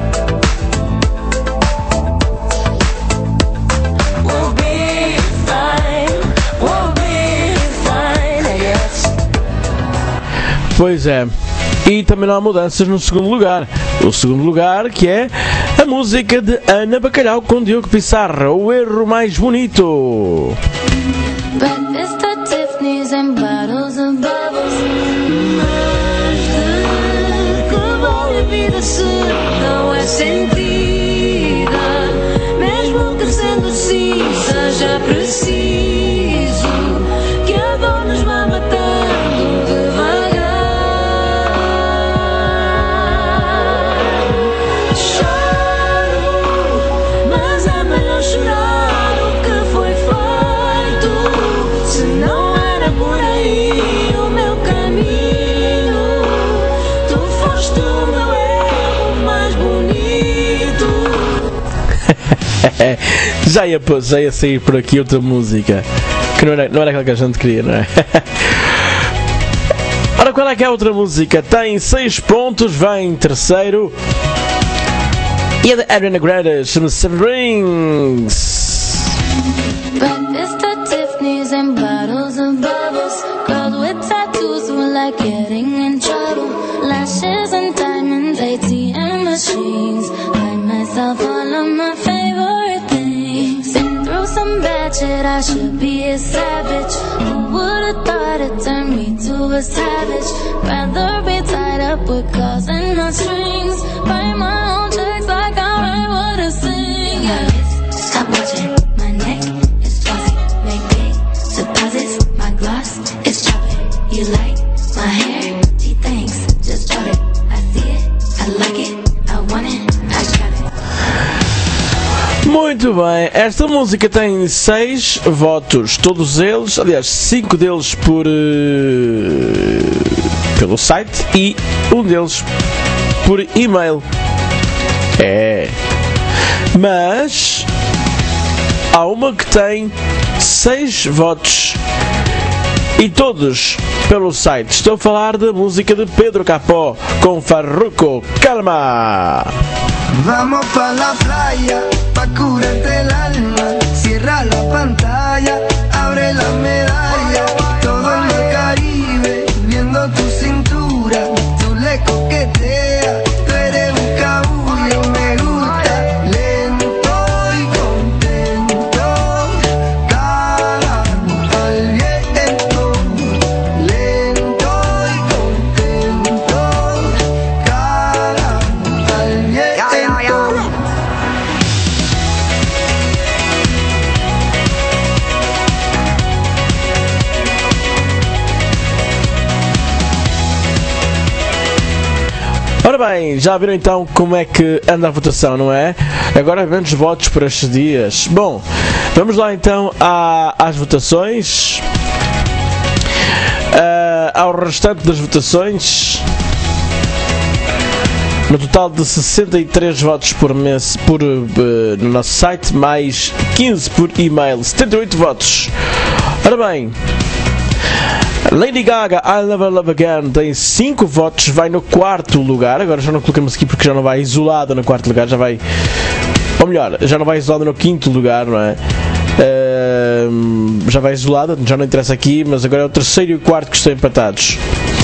We'll be fine, we'll be fine, I guess. Pois é, e também não há mudanças no segundo lugar. O segundo lugar, que é a música de Ana Bacalhau com Diogo Pissarra, O Erro Mais Bonito. Breakfast at Tiffany's and bottles of bubbles. Mas de que vale a vida se não é sentida? Mesmo que sendo assim seja preciso que a dor nos vá matando devagar. já, ia, já ia sair por aqui outra música que não era, não era aquela que a gente queria, não é? Ora, qual é que é a outra música? Tem seis pontos, vem em terceiro. E a da Ariana Grande chama-se Seven Rings. Breakfast at Tiffany's and bottles of bubbles. Girls with tattoos who like getting in trouble. Lashes and diamonds, A T M machines. Buy myself all of my favorite things. Been through some bad shit, I should be a savage. Who would've thought it turned me to a savage? Rather be tied up with calls and no strings. Write my own checks like I write what I sing. Yeah. Stop watching my neck, it's flossy. Make big deposits, my gloss is chopping. You like my hair? She thinks, just drop it. I see it, I like it, I want it, I got it. Muito bem, esta música tem seis votos, todos eles, aliás, cinco deles por uh, pelo site e um deles por e-mail. É, mas há uma que tem seis votos e todos pelo site. Estou a falar da música de Pedro Capó com Farruko. Calma! Vamos pa la playa, pa curarte el alma. Cierra la pantalla, abre la medalla. Todo en el Caribe, viendo tu cintura. Tú le coqueteas, tú eres un cabullo. Me gusta lento y contento. Cada al viento, lento y contento. Cada al viento. Ora bem, já viram então como é que anda a votação, não é? Agora menos votos por estes dias. Bom, vamos lá então à, às votações. Uh, ao restante das votações. No total de sessenta e três votos por mês por, uh, no nosso site, mais quinze por e-mail, setenta e oito votos. Ora bem, Lady Gaga, I'll Never Love Again, tem cinco votos, vai no quarto lugar. Agora já não colocamos aqui porque já não vai isolada no quarto lugar, já vai, ou melhor, já não vai isolada no quinto lugar, não é? Uh, já vai isolada, já não interessa aqui, mas agora é o terceiro e o quarto que estão empatados.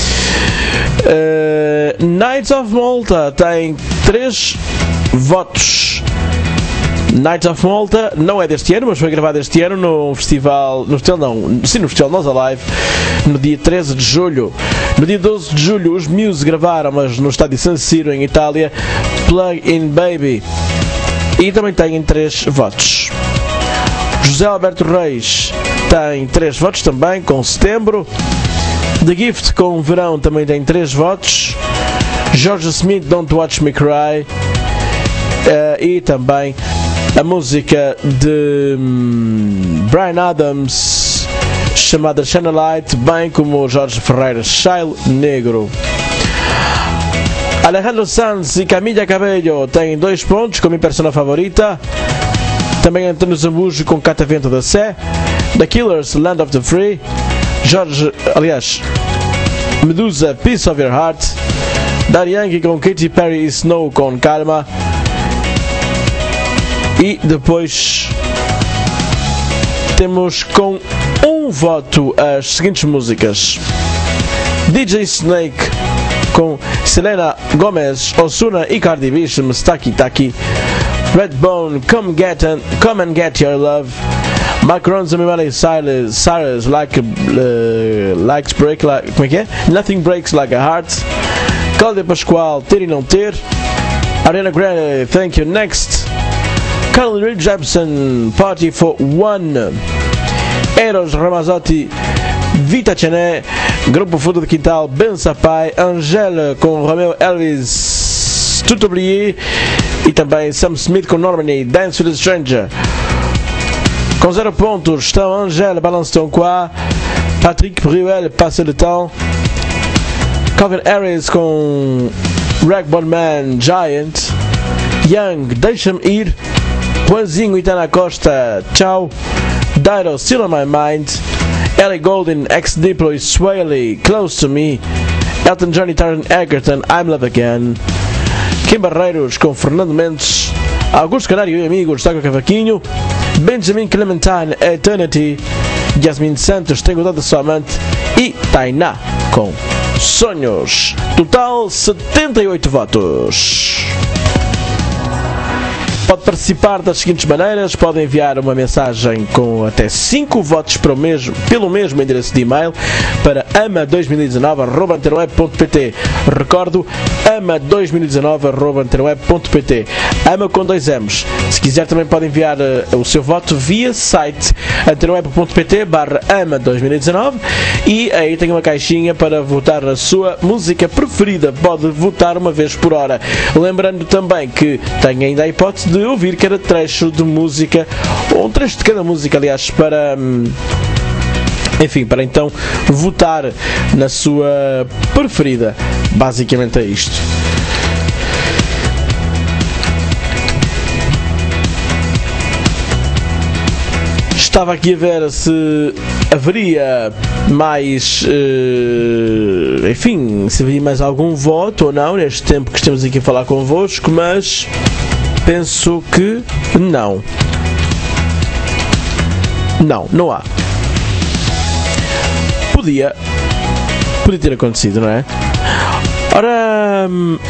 Uh, Knights of Malta tem três votos. Knights of Malta não é deste ano, mas foi gravado este ano no festival, no festival não, sim, no festival Nós Alive, no dia treze de julho. No dia doze de julho os Muse gravaram, mas no estádio San Siro em Itália, Plug In Baby, e também têm três votos. José Alberto Reis tem três votos também, com Setembro. The Gift com Verão também tem três votos. George Smith, Don't Watch Me Cry. Uh, e também a música de um, Bryan Adams, chamada Shine a Light, bem como Jorge Ferreira, Shile Negro. Alejandro Sanz e Camila Cabello têm dois pontos com minha persona favorita. Também António Zambujo com Catavento da Sé. The Killers, Land of the Free. Jorge, aliás, Medusa, Piece of Your Heart. Daddy Yankee com Katy Perry e Snow com Calma. E depois temos com um voto as seguintes músicas: D J Snake com Selena Gomez, Ozuna e Cardi B, chama-se Taki Taki. Redbone, Come Get and Come and Get Your Love. Mark Ronson e Miley Cyrus, Cyrus like uh, likes break like, como é que é? Nothing Breaks Like a Heart. Cláudia Pascoal, Ter e Não Ter. Ariana Grande, Thank You Next. Carly Rae Jepsen, Party for One. Eros Ramazzotti, Vita Cené. Grupo Fundo de Quintal, Ben Sapai. Angèle com Romeo Elvis, Tout Oublié. E também Sam Smith com Normani, Dance with a Stranger. Com zero pontos estão Angèle, Balance Ton Quoi. Patrick Bruel, Passe le Temps. Calvin Harris com Ragborn Man, Giant. Young, Deixa-me Ir. Juanzinho e Tana Costa, Tchau. Dido, Still on My Mind. Ellie Goulding, Ex Diplo e Swaley, Close to Me. Elton John e Taron Egerton, I'm Love Again. Kim Barreiros com Fernando Mendes. Augusto Canário e Amigos, Toca Cavaquinho. Benjamin Clementine, Eternity. Yasmin Santos, Tenho Dó da Sua Amante. E Tainá com Sonhos. Total setenta e oito votos. Pode participar das seguintes maneiras: pode enviar uma mensagem com até cinco votos para o mesmo, pelo mesmo endereço de e-mail para ama dois mil e dezanove arroba antenaweb ponto pt. Recordo, ama dois mil e dezanove arroba antenaweb ponto pt. Ama com dois M's. Se quiser também pode enviar uh, o seu voto via site antenaweb ponto pt barra ama dois mil e dezanove, e aí tem uma caixinha para votar na sua música preferida. Pode votar uma vez por hora. Lembrando também que tem ainda a hipótese de ouvir cada trecho de música, ou um trecho de cada música, aliás, para enfim, para então votar na sua preferida. Basicamente é isto. Estava aqui a ver se haveria mais uh, enfim, se haveria mais algum voto ou não neste tempo que estamos aqui a falar convosco, mas penso que não. Não, não há. Podia. Podia ter acontecido, não é? Ora.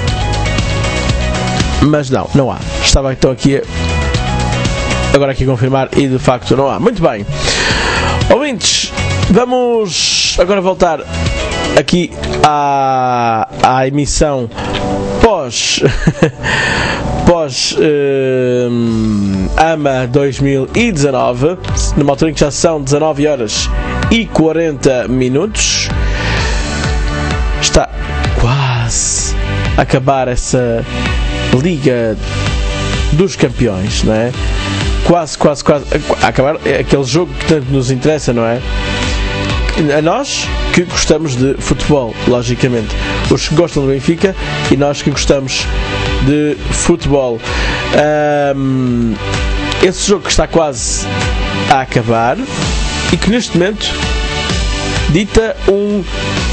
Mas não, não há. Estava então aqui a, agora aqui a confirmar e de facto não há. Muito bem. Ouvintes, vamos agora voltar aqui à, à emissão pós pós uh, AMA dois mil e dezanove, numa altura em que já são dezanove horas e quarenta minutos. Está quase a acabar essa Liga dos Campeões, não é? Quase, quase, quase a acabar aquele jogo que tanto nos interessa, não é? A nós que gostamos de futebol, logicamente, os que gostam do Benfica e nós que gostamos de futebol. Um, esse jogo que está quase a acabar e que neste momento dita um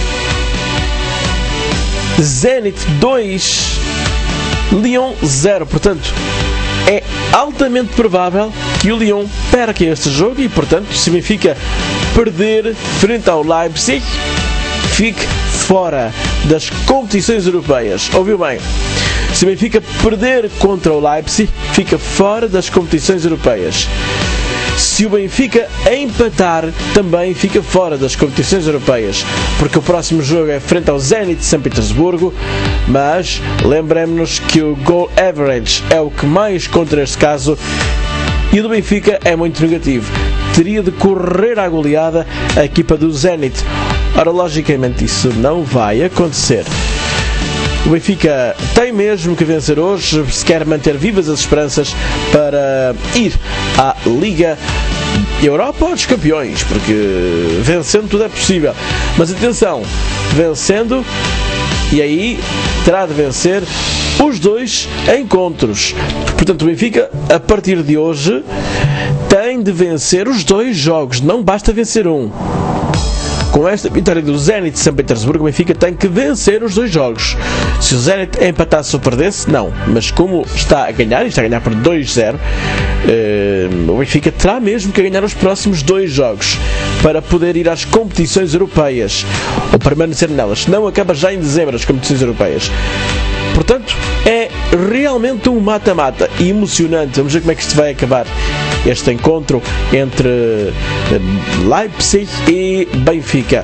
Zenit dois, Lyon zero, portanto é altamente provável que o Lyon perca este jogo e, portanto, se o Benfica perder frente ao Leipzig, fique fora das competições europeias. Ouviu bem? Se o Benfica perder contra o Leipzig, fica fora das competições europeias. Se o Benfica empatar, também fica fora das competições europeias, porque o próximo jogo é frente ao Zenit de São Petersburgo, mas lembremos-nos que o goal average é o que mais conta neste caso, e o do Benfica é muito negativo. Teria de correr à goleada a equipa do Zenit. Ora, logicamente isso não vai acontecer. O Benfica tem mesmo que vencer hoje se quer manter vivas as esperanças para ir à Liga Europa dos Campeões, porque vencendo tudo é possível. Mas atenção, vencendo, e aí terá de vencer os dois encontros. Portanto, o Benfica, a partir de hoje, tem de vencer os dois jogos, não basta vencer um. Com esta vitória do Zenit de São Petersburgo, o Benfica tem que vencer os dois jogos. Se o Zenit empatasse ou perdesse, não. Mas como está a ganhar, e está a ganhar por dois zero, eh, o Benfica terá mesmo que ganhar os próximos dois jogos para poder ir às competições europeias, ou permanecer nelas. Não acaba já em dezembro as competições europeias. Portanto, é realmente um mata-mata e emocionante. Vamos ver como é que isto vai acabar, este encontro entre Leipzig e Benfica.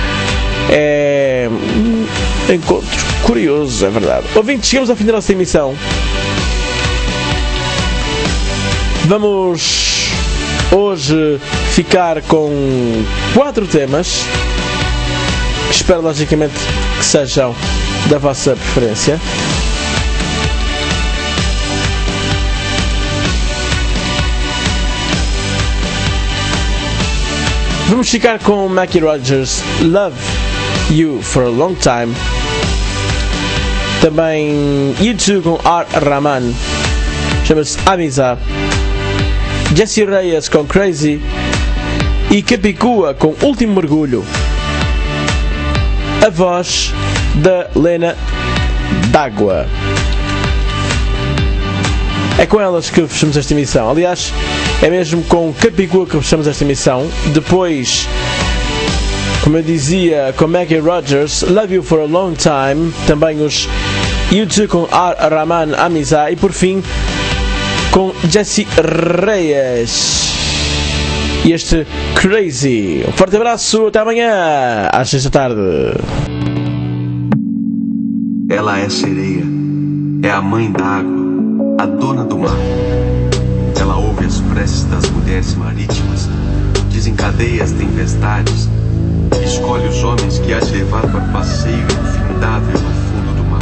É um encontro curioso, é verdade. Ouvintes, chegamos ao fim da nossa emissão. Vamos hoje ficar com quatro temas. Espero logicamente que sejam da vossa preferência. Vamos ficar com Mackie Rogers, Love You for a Long Time. Também U dois com R. Rahman, chama-se Amizá. Jessie Reyes com Crazy. E Capicua com Último Mergulho. A voz da Lena D'Água. É com elas que fechamos esta emissão. Aliás, é mesmo com Capicua que fechamos esta emissão. Depois, como eu dizia, com Mackie Rogers, Love You for a Long Time. Também os U dois com R. Rahman, Amizá. E por fim, com Jessie Reyes e este Crazy. Um forte abraço, até amanhã às seis da tarde. Ela é sereia, é a mãe d'água, a dona do mar. Ela ouve as preces das mulheres marítimas, desencadeia as tempestades, escolhe os homens que há de levar para o passeio infindável no fundo do mar.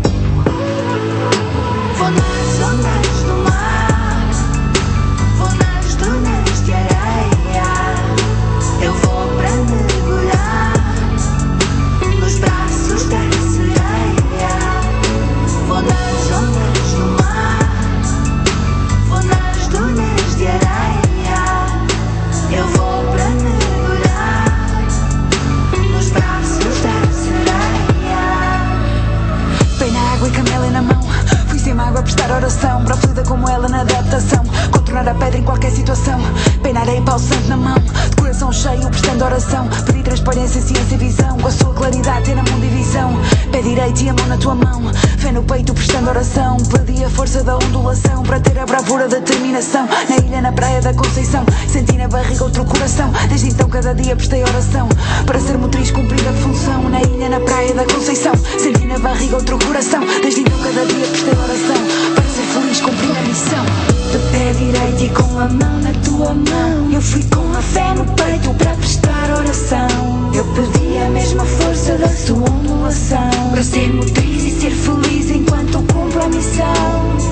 Vou nas ondas do mar, vou nas dunas de areia, eu vou pra mergulhar nos braços da sereia. Vou nas ondas do mar, vou nas dunas de areia, eu vou pra mergulhar nos braços da sereia. Bem na água e camela na mão, fui sem mágoa a prestar oração, para fluida como ela na adaptação, contornar a pedra em qualquer situação. Bem na areia, pau santo na mão, de coração cheio prestando oração, pedi transparência, ciência e visão, com a sua claridade ter na mão divisão. Pé direito e a mão na tua mão, fé no peito prestando oração, perdi a força da ondulação, para ter a bravura da determinação. Na ilha, na praia da Conceição, senti na barriga outro coração, desde então cada dia prestei oração, para ser motriz cumprir a função. Na ilha, na praia da Conceição, senti na barriga outro coração, desde então cada dia prestei oração, para ser feliz cumprir a missão. De pé direito e com a mão na tua mão, eu fui com a fé no peito para prestar oração. Eu pedi a mesma força da sua ondulação, para ser motriz e ser feliz enquanto cumpro a missão.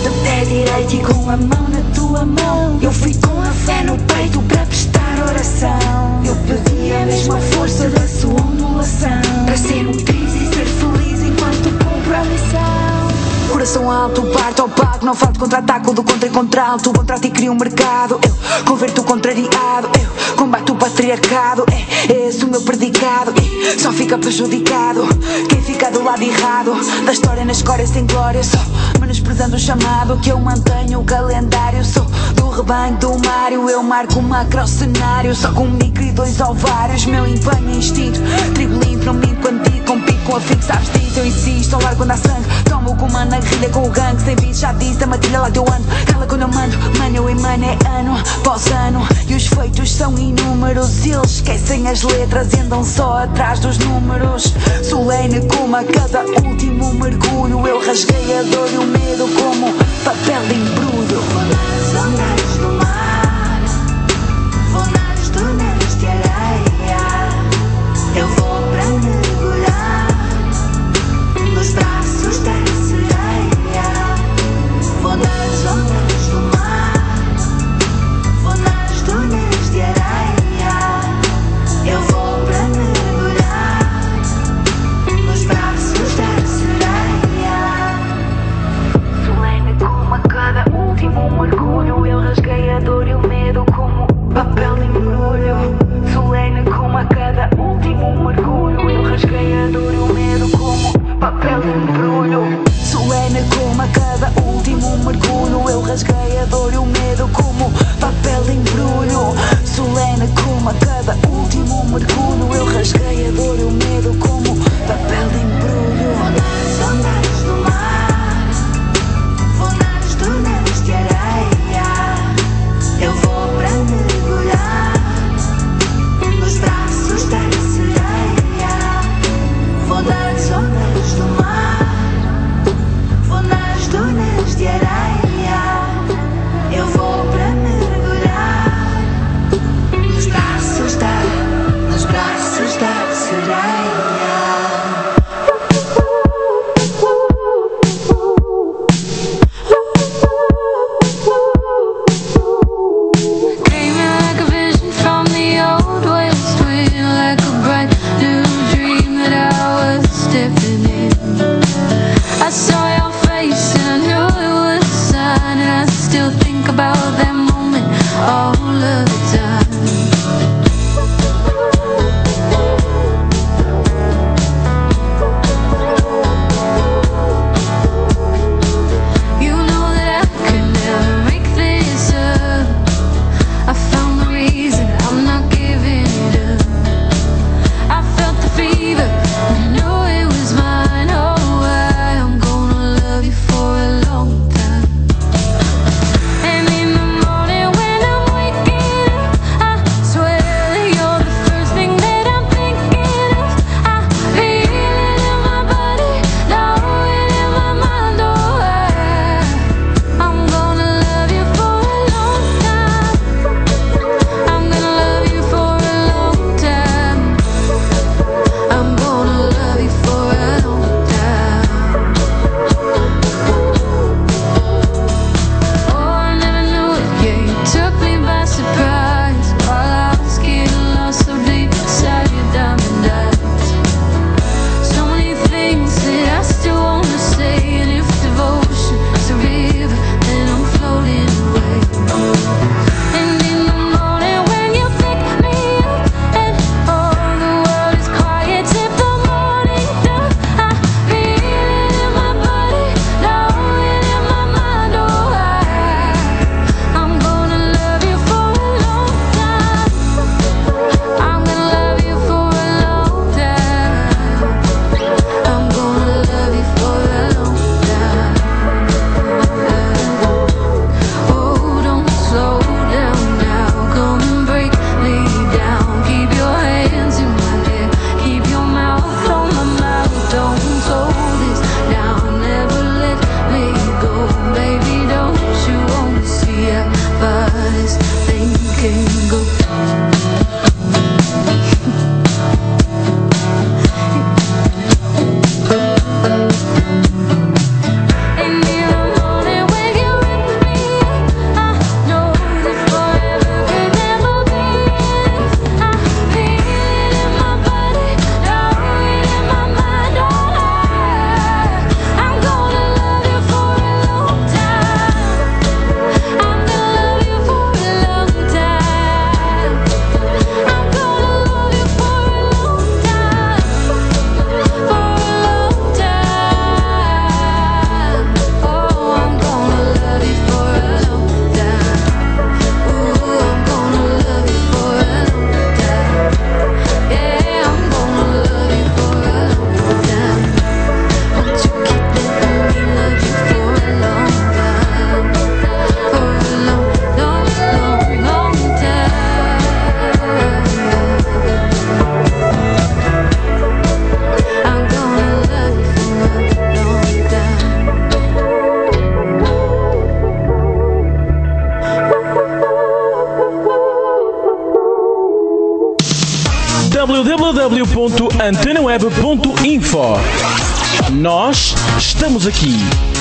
de pé direito e com a mão na tua mão. Eu fui com a fé no peito para prestar oração. Eu pedi a mesma força da sua ondulação, para ser nutrido e ser feliz enquanto cumpro a missão. Coração alto, parto ao pago, não falto contra-ataco do contra e contralto. Contrato e crio um mercado, eu converto o contrariado, eu combato o patriarcado. É esse o meu predicado e só fica prejudicado quem fica do lado errado da história, na escória sem glória. Só menosprezando o chamado que eu mantenho o calendário. Sou do rebanho do Mário, eu marco o macro cenário. Só com um micro e dois ovários, meu empenho é instinto. Trigo limpo, não minto quando digo, compito com a fixa, sabes disso. Eu insisto, ao largo quando há sangue, tomo o comando na guerrilha com o gangue. Sem vídeo já disse, a matilha lá eu ando. Cala quando eu mando, mano eu emano, é ano após ano. E os feitos são inúmeros, eles esquecem as letras e andam só atrás dos números. Solene como a cada último mergulho, eu rasguei a dor e o medo como papel de embrulho. Vou nas ondas do mar, vou nas dunas de areia. Eu vou para mergulhar nos braços da sereia. Vou nas ondas do mar, vou nas dunas de areia. Eu vou para mergulhar nos braços da sereia. Solene como a cada último mergulho, eu rasguei a rádio ponto antena web ponto info. Nós estamos aqui.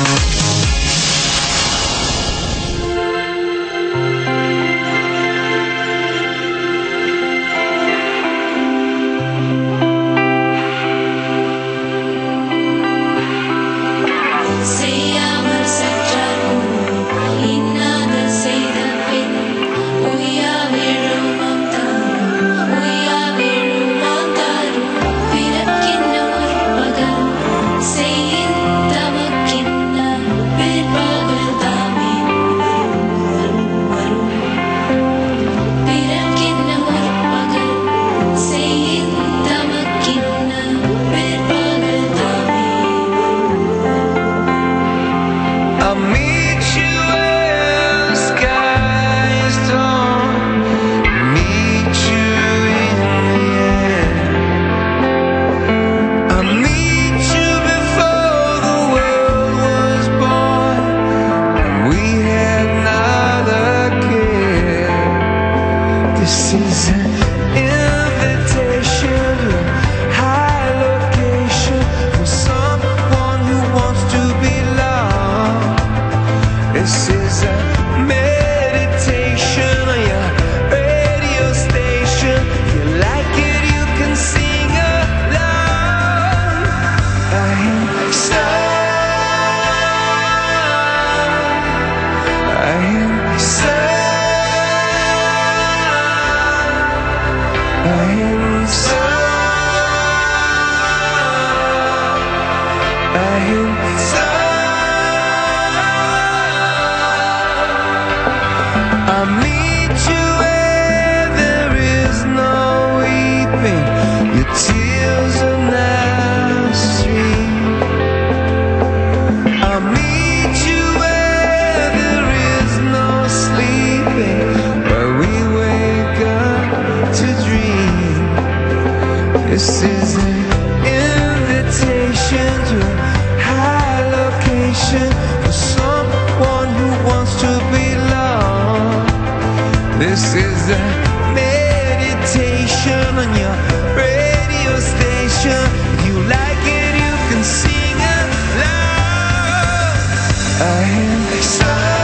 This is an invitation to a high location for someone who wants to belong. This is a meditation on your radio station. If you like it, you can sing along. I am sorry.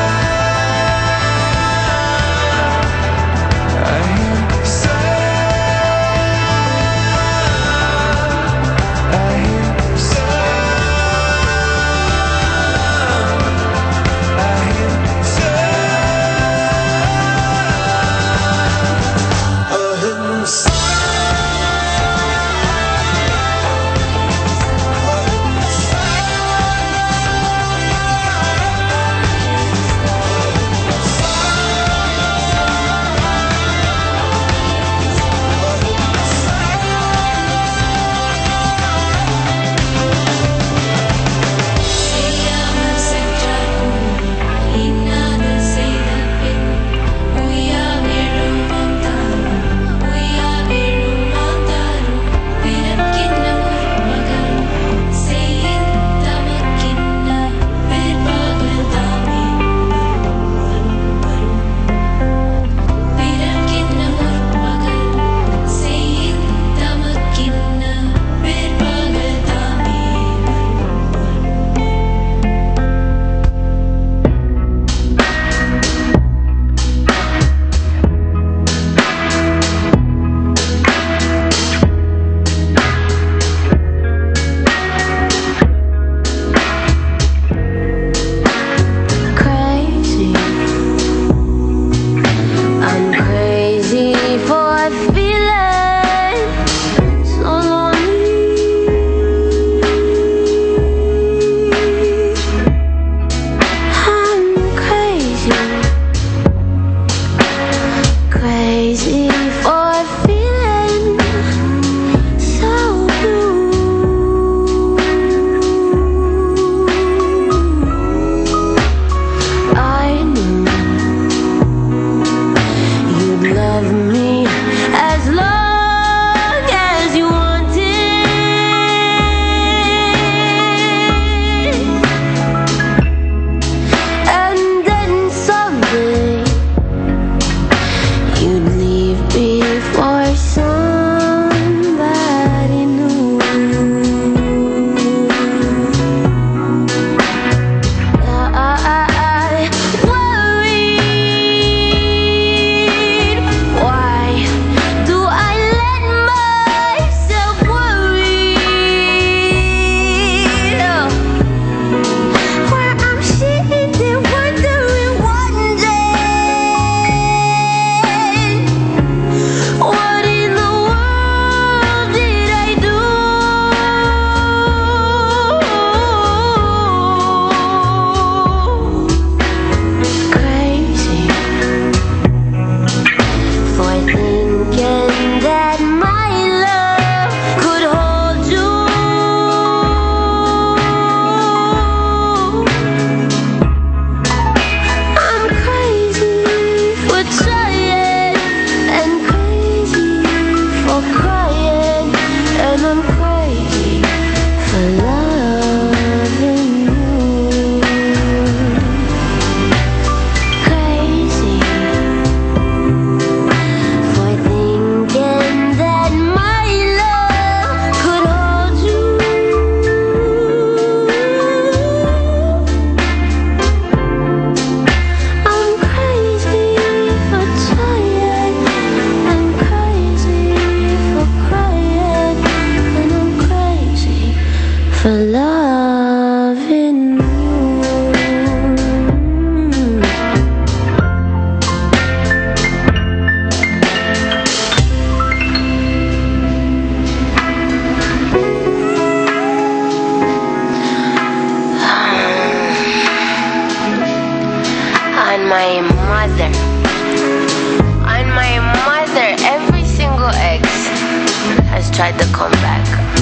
tried to come back.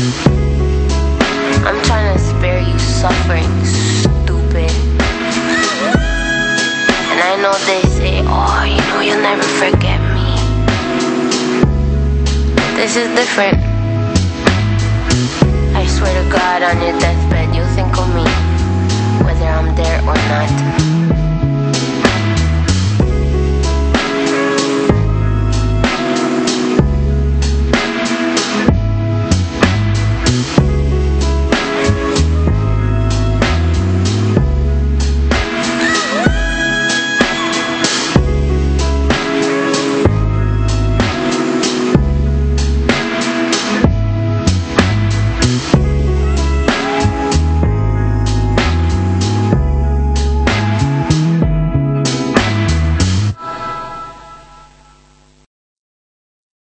I'm trying to spare you suffering, stupid. And I know they say, oh, you know you'll never forget me. This is different. I swear to God, on your deathbed you'll think of me, whether I'm there or not.